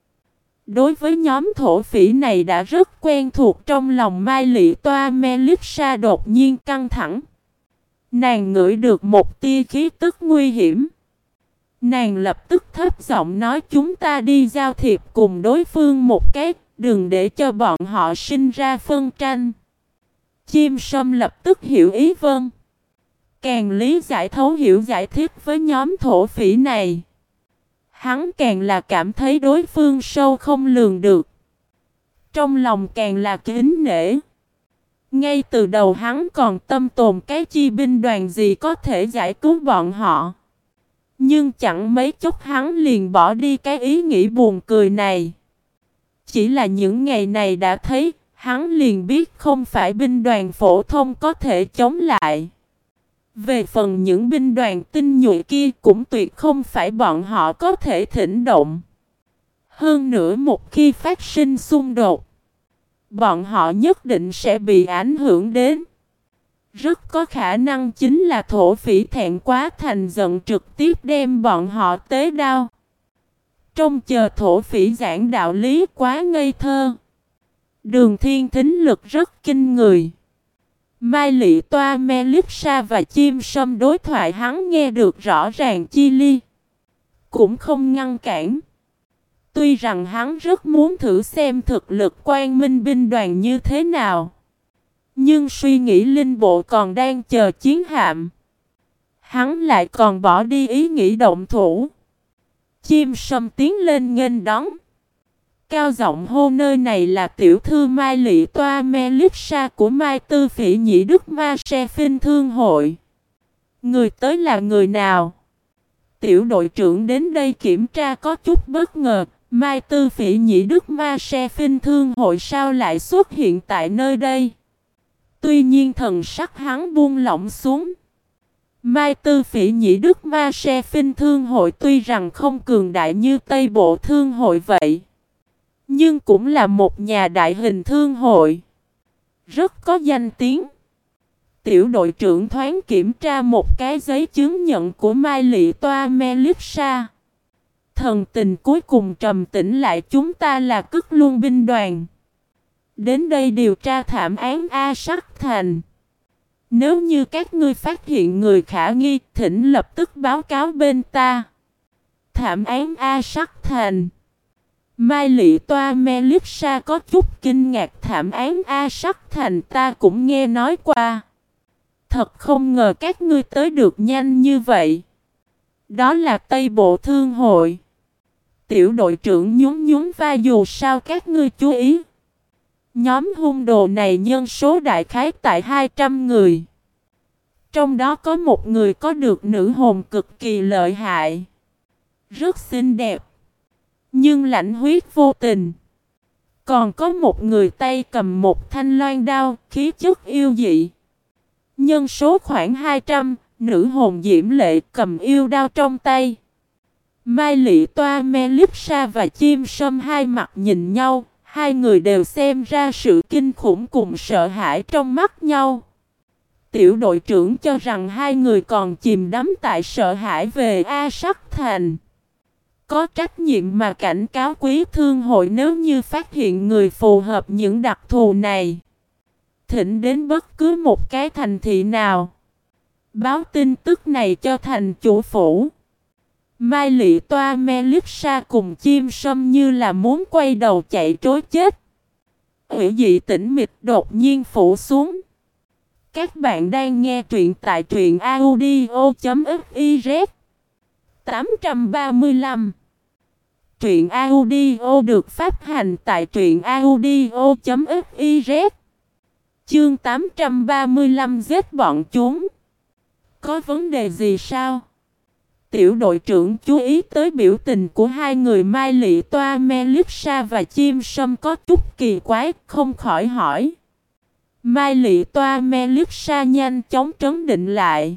Đối với nhóm thổ phỉ này đã rất quen thuộc, trong lòng Mai Lị Toa Melissa đột nhiên căng thẳng. Nàng ngửi được một tia khí tức nguy hiểm. Nàng lập tức thấp giọng nói chúng ta đi giao thiệp cùng đối phương một cái, đừng để cho bọn họ sinh ra phân tranh. Chim sâm lập tức hiểu ý vâng. Càng lý giải thấu hiểu giải thích với nhóm thổ phỉ này, hắn càng là cảm thấy đối phương sâu không lường được. Trong lòng càng là kính nể. Ngay từ đầu hắn còn tâm tồn cái chi binh đoàn gì có thể giải cứu bọn họ. Nhưng chẳng mấy chốc hắn liền bỏ đi cái ý nghĩ buồn cười này. Chỉ là những ngày này đã thấy, hắn liền biết không phải binh đoàn phổ thông có thể chống lại. Về phần những binh đoàn tinh nhuệ kia cũng tuyệt không phải bọn họ có thể thỉnh động. Hơn nữa một khi phát sinh xung đột, bọn họ nhất định sẽ bị ảnh hưởng đến. Rất có khả năng chính là thổ phỉ thẹn quá thành giận trực tiếp đem bọn họ tế đao. Trông chờ thổ phỉ giảng đạo lý quá ngây thơ. Đường Thiên thính lực rất kinh người. Mai Lị Toa Melissa và chim sâm đối thoại hắn nghe được rõ ràng chi li. Cũng không ngăn cản. Tuy rằng hắn rất muốn thử xem thực lực Quang Minh binh đoàn như thế nào. Nhưng suy nghĩ linh bộ còn đang chờ chiến hạm. Hắn lại còn bỏ đi ý nghĩ động thủ. Chim sâm tiến lên nghênh đón. Cao giọng hô nơi này là tiểu thư Mai Lị Toa Melissa của Mai Tư Phỉ Nhĩ Đức Ma Se Phinh Thương Hội. Người tới là người nào? Tiểu đội trưởng đến đây kiểm tra có chút bất ngờ. Mai Tư Phỉ Nhĩ Đức Ma Se Phinh Thương Hội sao lại xuất hiện tại nơi đây? Tuy nhiên thần sắc hắn buông lỏng xuống. Mai Tư Phỉ Nhĩ Đức Ma Se Phinh Thương Hội tuy rằng không cường đại như Tây Bộ Thương Hội vậy, nhưng cũng là một nhà đại hình thương hội, rất có danh tiếng. Tiểu đội trưởng thoáng kiểm tra một cái giấy chứng nhận của Mai Lị Toa Melissa. Thần tình cuối cùng trầm tĩnh lại, chúng ta là Cức Luân binh đoàn. Đến đây điều tra thảm án A Sắc Thành. Nếu như các ngươi phát hiện người khả nghi, thỉnh lập tức báo cáo bên ta. Thảm án A Sắc Thành. Mai Lị Toa Melissa có chút kinh ngạc, thảm án A Sắc Thành ta cũng nghe nói qua. Thật không ngờ các ngươi tới được nhanh như vậy. Đó là Tây Bộ Thương Hội. Tiểu đội trưởng nhún nhún vai, dù sao các ngươi chú ý. Nhóm hung đồ này nhân số đại khái tại hai trăm người. Trong đó có một người có được nữ hồn cực kỳ lợi hại. Rất xinh đẹp. Nhưng lãnh huyết vô tình. Còn có một người tay cầm một thanh loan đao, khí chất yêu dị. Nhân số khoảng hai trăm, nữ hồn diễm lệ cầm yêu đao trong tay. Mai Lị Toa Melissa và chim sâm hai mặt nhìn nhau. Hai người đều xem ra sự kinh khủng cùng sợ hãi trong mắt nhau. Tiểu đội trưởng cho rằng hai người còn chìm đắm tại sợ hãi về A Sắc Thành. Có trách nhiệm mà cảnh cáo quý thương hội nếu như phát hiện người phù hợp những đặc thù này. Thỉnh đến bất cứ một cái thành thị nào. Báo tin tức này cho thành chủ phủ. Mai Lị Toa Melissa cùng chim sâm như là muốn quay đầu chạy trối chết. Ủy dị tĩnh mịch đột nhiên phủ xuống. Các bạn đang nghe truyện tại truyện audio chấm fiz. tám trăm ba mươi lăm. Truyện audio được phát hành tại truyện audio chấm fiz. Chương tám trăm ba mươi lăm giết bọn chúng. Có vấn đề gì sao? Tiểu đội trưởng chú ý tới biểu tình của hai người Mai Lị Toa Melissa và chim sâm có chút kỳ quái, không khỏi hỏi. Mai Lị Toa Melissa nhanh chóng trấn định lại.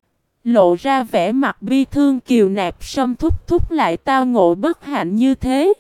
Lộ ra vẻ mặt bi thương kiều nạp sâm thúc thúc lại tao ngộ bất hạnh như thế.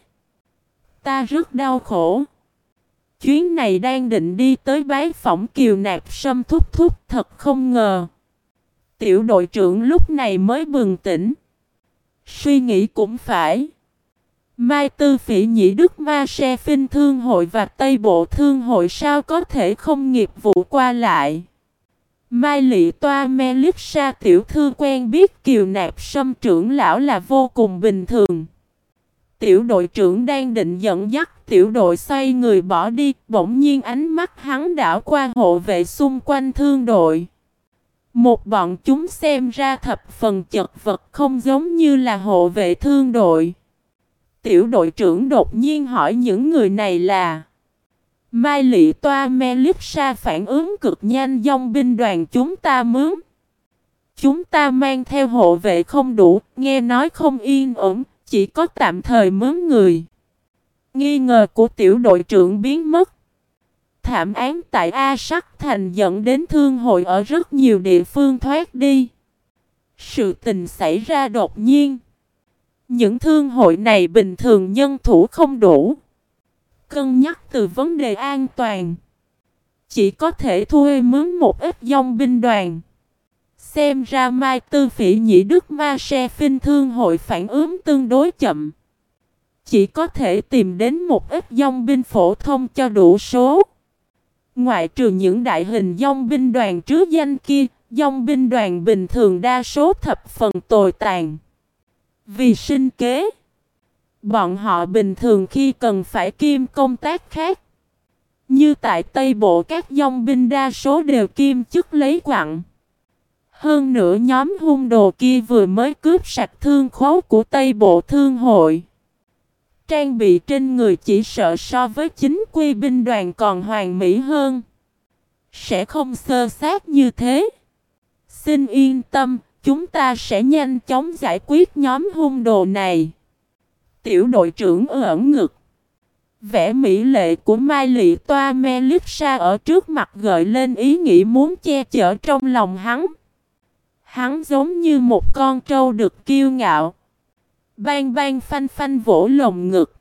Ta rất đau khổ. Chuyến này đang định đi tới bái phỏng kiều nạp sâm thúc thúc, thật không ngờ. Tiểu đội trưởng lúc này mới bừng tỉnh. Suy nghĩ cũng phải. Mai Tư Phỉ Nhĩ Đức Ma Se Phinh Thương Hội và Tây Bộ Thương Hội sao có thể không nghiệp vụ qua lại. Mai Lị Toa Melissa tiểu thư quen biết kiều nạp sâm trưởng lão là vô cùng bình thường. Tiểu đội trưởng đang định dẫn dắt tiểu đội xoay người bỏ đi, bỗng nhiên ánh mắt hắn đảo qua hộ vệ xung quanh thương đội. Một bọn chúng xem ra thập phần chật vật, không giống như là hộ vệ thương đội. Tiểu đội trưởng đột nhiên hỏi những người này là. Mai Lị Toa Melissa phản ứng cực nhanh, dòng binh đoàn chúng ta mướn. chúng ta mang theo hộ vệ không đủ, nghe nói không yên ổn, chỉ có tạm thời mướn người. Nghi ngờ của tiểu đội trưởng biến mất. Thảm án tại A Sắc Thành dẫn đến thương hội ở rất nhiều địa phương thoát đi. Sự tình xảy ra đột nhiên. Những thương hội này bình thường nhân thủ không đủ. Cân nhắc từ vấn đề an toàn, chỉ có thể thuê mướn một ít dòng binh đoàn. Xem ra Mai Tư Phỉ Nhĩ Đức Ma Se Phinh thương hội phản ứng tương đối chậm. Chỉ có thể tìm đến một ít dòng binh phổ thông cho đủ số. Ngoại trừ những đại hình dòng binh đoàn trứ danh kia, dòng binh đoàn bình thường đa số thập phần tồi tàn. Vì sinh kế, bọn họ bình thường khi cần phải kiêm công tác khác. Như tại Tây Bộ các dòng binh đa số đều kiêm chức lấy quặng. Hơn nữa nhóm hung đồ kia vừa mới cướp sạch thương khố của Tây Bộ Thương hội. Trang bị trên người chỉ sợ so với chính quy binh đoàn còn hoàn mỹ hơn. Sẽ không sơ sát như thế. Xin yên tâm, chúng ta sẽ nhanh chóng giải quyết nhóm hung đồ này. Tiểu đội trưởng ẩn ngực. Vẻ mỹ lệ của Mai Lị Toa Melissa ở trước mặt gợi lên ý nghĩ muốn che chở trong lòng hắn. Hắn giống như một con trâu được kiêu ngạo. Bang bang phanh phanh vỗ lồng ngực.